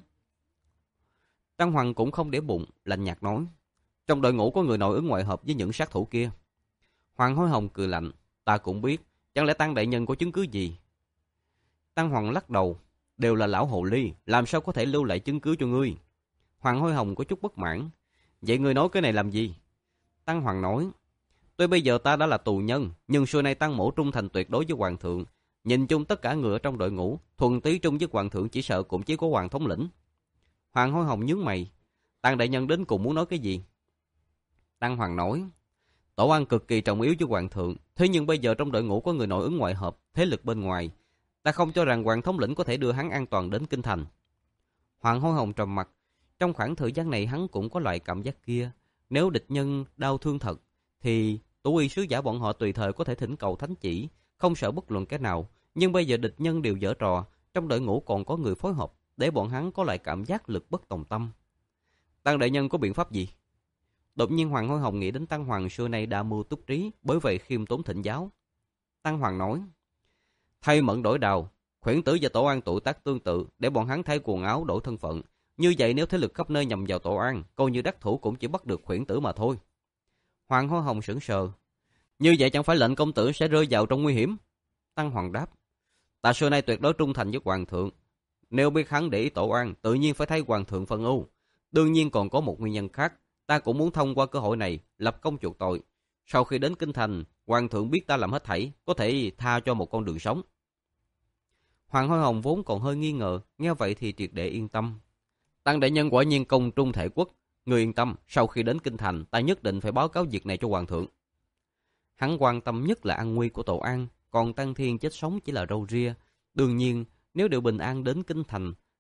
Tăng Hoàng cũng không để bụng, lạnh nhạt nói. Trong đội ngũ có người nội ứng ngoại hợp với những sát thủ kia. Hoàng Hôi Hồng cười lạnh. Ta cũng biết, chẳng lẽ Tăng đại nhân có chứng cứ gì? Tăng Hoàng lắc đầu. Đều là lão hồ ly, làm sao có thể lưu lại chứng cứ cho ngươi? Hoàng Hôi Hồng có chút bất mãn. Vậy ngươi nói cái này làm gì? Tăng Hoàng nói. Tuy bây giờ ta đã là tù nhân, nhưng xưa nay Tăng mỗ trung thành tuyệt đối với Hoàng thượng. Nhìn chung tất cả người ở trong đội ngũ, thuần túy trung với Hoàng thượng chỉ sợ cũng chỉ có Hoàng thống lĩnh. Hoàng Hôi Hồng nhướng mày. Tăng đại nhân đến cùng muốn nói cái gì? Tăng Hoàng nói. Tổ An cực kỳ trọng yếu với Hoàng thượng, thế nhưng bây giờ trong đội ngũ có người nội ứng ngoại hợp, thế lực bên ngoài. Ta không cho rằng Hoàng thống lĩnh có thể đưa hắn an toàn đến kinh thành. Hoàng Hôi Hồng trầm mặt. Trong khoảng thời gian này hắn cũng có loại cảm giác kia. Nếu địch nhân đau thương thật, thì tú y sứ giả bọn họ tùy thời có thể thỉnh cầu thánh chỉ, không sợ bất luận cái nào. Nhưng bây giờ địch nhân đều giở trò, trong đội ngũ còn có người phối hợp, để bọn hắn có loại cảm giác lực bất tòng tâm. Tăng đại nhân có biện pháp gì? Đột nhiên Hoàng Hôi Hồng nghĩ đến Tăng Hoàng xưa nay đa mưu túc trí, bởi vậy khiêm tốn thỉnh giáo. Tăng Hoàng nói. Thay mẫn đổi đào, Khuyển Tử và Tổ An tuổi tác tương tự, để bọn hắn thay quần áo đổi thân phận. Như vậy nếu thế lực khắp nơi nhằm vào Tổ An, coi như đắc thủ cũng chỉ bắt được Khuyển Tử mà thôi. Hoàng Hôi Hồng sững sờ. Như vậy chẳng phải lệnh công tử sẽ rơi vào trong nguy hiểm? Tăng Hoàng đáp. Ta xưa nay tuyệt đối trung thành với Hoàng thượng. Nếu biết hắn để ý Tổ An, tự nhiên phải thay Hoàng thượng phân ưu. Đương nhiên còn có một nguyên nhân khác. Ta cũng muốn thông qua cơ hội này lập công chuộc tội. Sau khi đến kinh thành, Hoàng thượng biết ta làm hết thảy, có thể tha cho một con đường sống. Hoàng Hôi Hồng vốn còn hơi nghi ngờ, nghe vậy thì triệt để yên tâm. Tăng đại nhân quả nhiên công trung thể quốc. Người yên tâm, sau khi đến kinh thành, ta nhất định phải báo cáo việc này cho Hoàng thượng. Hắn quan tâm nhất là an nguy của Tổ An, còn Tăng Thiên chết sống chỉ là râu ria. Đương nhiên, nếu đều bình an đến kinh thành,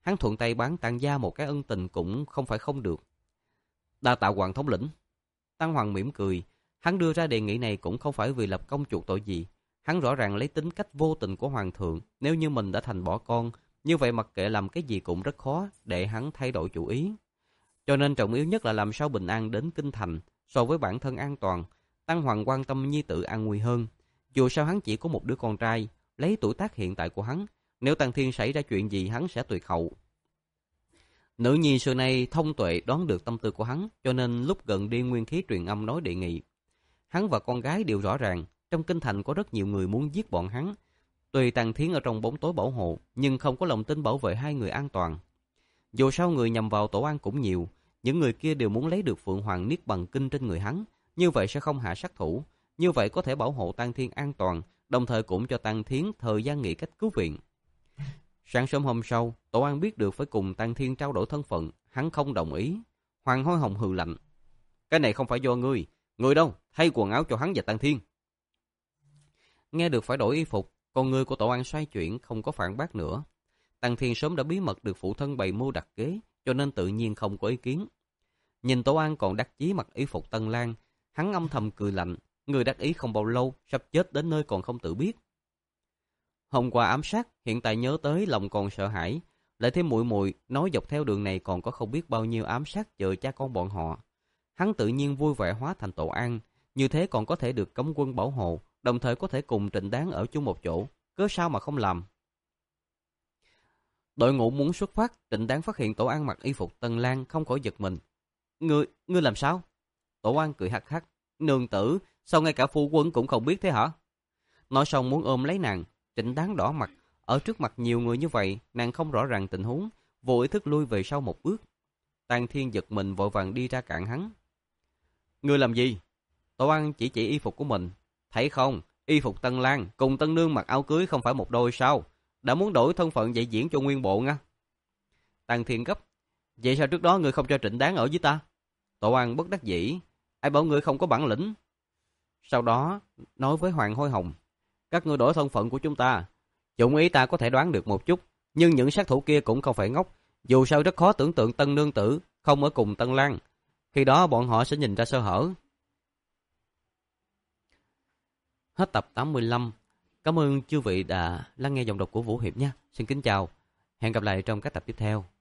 hắn thuận tay bán Tăng gia một cái ân tình cũng không phải không được. Đa tạ Hoàng thống lĩnh. Tăng Hoàng mỉm cười, hắn đưa ra đề nghị này cũng không phải vì lập công chuộc tội gì. Hắn rõ ràng lấy tính cách vô tình của Hoàng thượng, nếu như mình đã thành bỏ con, như vậy mặc kệ làm cái gì cũng rất khó để hắn thay đổi chủ ý. Cho nên trọng yếu nhất là làm sao bình an đến kinh thành, so với bản thân an toàn, Tăng Hoàng quan tâm nhi tử an nguy hơn. Dù sao hắn chỉ có một đứa con trai, lấy tuổi tác hiện tại của hắn, nếu Tăng Thiên xảy ra chuyện gì hắn sẽ tuyệt hậu. Nữ nhi xưa nay thông tuệ đoán được tâm tư của hắn, cho nên lúc gần đi nguyên khí truyền âm nói đề nghị. Hắn và con gái đều rõ ràng, trong kinh thành có rất nhiều người muốn giết bọn hắn. Tuy Tăng Thiến ở trong bóng tối bảo hộ, nhưng không có lòng tin bảo vệ hai người an toàn. Dù sao người nhằm vào Tổ An cũng nhiều, những người kia đều muốn lấy được Phượng Hoàng Niết Bàn Kinh trên người hắn, như vậy sẽ không hạ sát thủ, như vậy có thể bảo hộ Tăng Thiên an toàn, đồng thời cũng cho Tăng Thiến thời gian nghĩ cách cứu viện. Sáng sớm hôm sau, Tổ An biết được phải cùng Tăng Thiên trao đổi thân phận, hắn không đồng ý. Hoàng Hối Hồng hừ lạnh, cái này không phải do ngươi, người đâu, thay quần áo cho hắn và Tăng Thiên. Nghe được phải đổi y phục, con người của Tổ An xoay chuyển không có phản bác nữa. Tăng Thiên sớm đã bí mật được phụ thân bày mưu đặt kế, cho nên tự nhiên không có ý kiến. Nhìn Tổ An còn đắc chí mặc y phục Tân Lang, hắn âm thầm cười lạnh, người đắc ý không bao lâu sắp chết đến nơi còn không tự biết. Hôm qua ám sát, hiện tại nhớ tới lòng còn sợ hãi, lại thêm muội muội nói dọc theo đường này còn có không biết bao nhiêu ám sát chờ cha con bọn họ. Hắn tự nhiên vui vẻ hóa thành Tổ An, như thế còn có thể được cấm quân bảo hộ, đồng thời có thể cùng Trịnh Đáng ở chung một chỗ, cớ sao mà không làm. Đội ngũ muốn xuất phát, Trịnh Đáng phát hiện Tổ An mặc y phục Tân Lang không khỏi giật mình. Ngươi, ngươi làm sao? Tổ An cười hắc hắc, nương tử, sao ngay cả phu quân cũng không biết thế hả? Nói xong muốn ôm lấy nàng, Trịnh Đáng đỏ mặt, ở trước mặt nhiều người như vậy, nàng không rõ ràng tình huống, vô ý thức lui về sau một bước. Tang Thiên giật mình vội vàng đi ra cản hắn. Ngươi làm gì? Tổ An chỉ chỉ y phục của mình. Thấy không, y phục Tân Lang cùng Tân Nương mặc áo cưới không phải một đôi sao? Đã muốn đổi thân phận vậy diễn cho nguyên bộ nha. Tang Thiên gấp. Vậy sao trước đó ngươi không cho Trịnh Đáng ở với ta? Tổ An bất đắc dĩ. Ai bảo ngươi không có bản lĩnh? Sau đó, nói với Hoàng Hối Hồng. Các ngươi đổi thân phận của chúng ta. Dụng ý ta có thể đoán được một chút, nhưng những sát thủ kia cũng không phải ngốc. Dù sao rất khó tưởng tượng Tân Nương tử không ở cùng Tân Lang. Khi đó bọn họ sẽ nhìn ra sơ hở. Hết tập tám mươi lăm. Cảm ơn chư vị đã lắng nghe giọng đọc của Vũ Hiệp nha. Xin kính chào. Hẹn gặp lại trong các tập tiếp theo.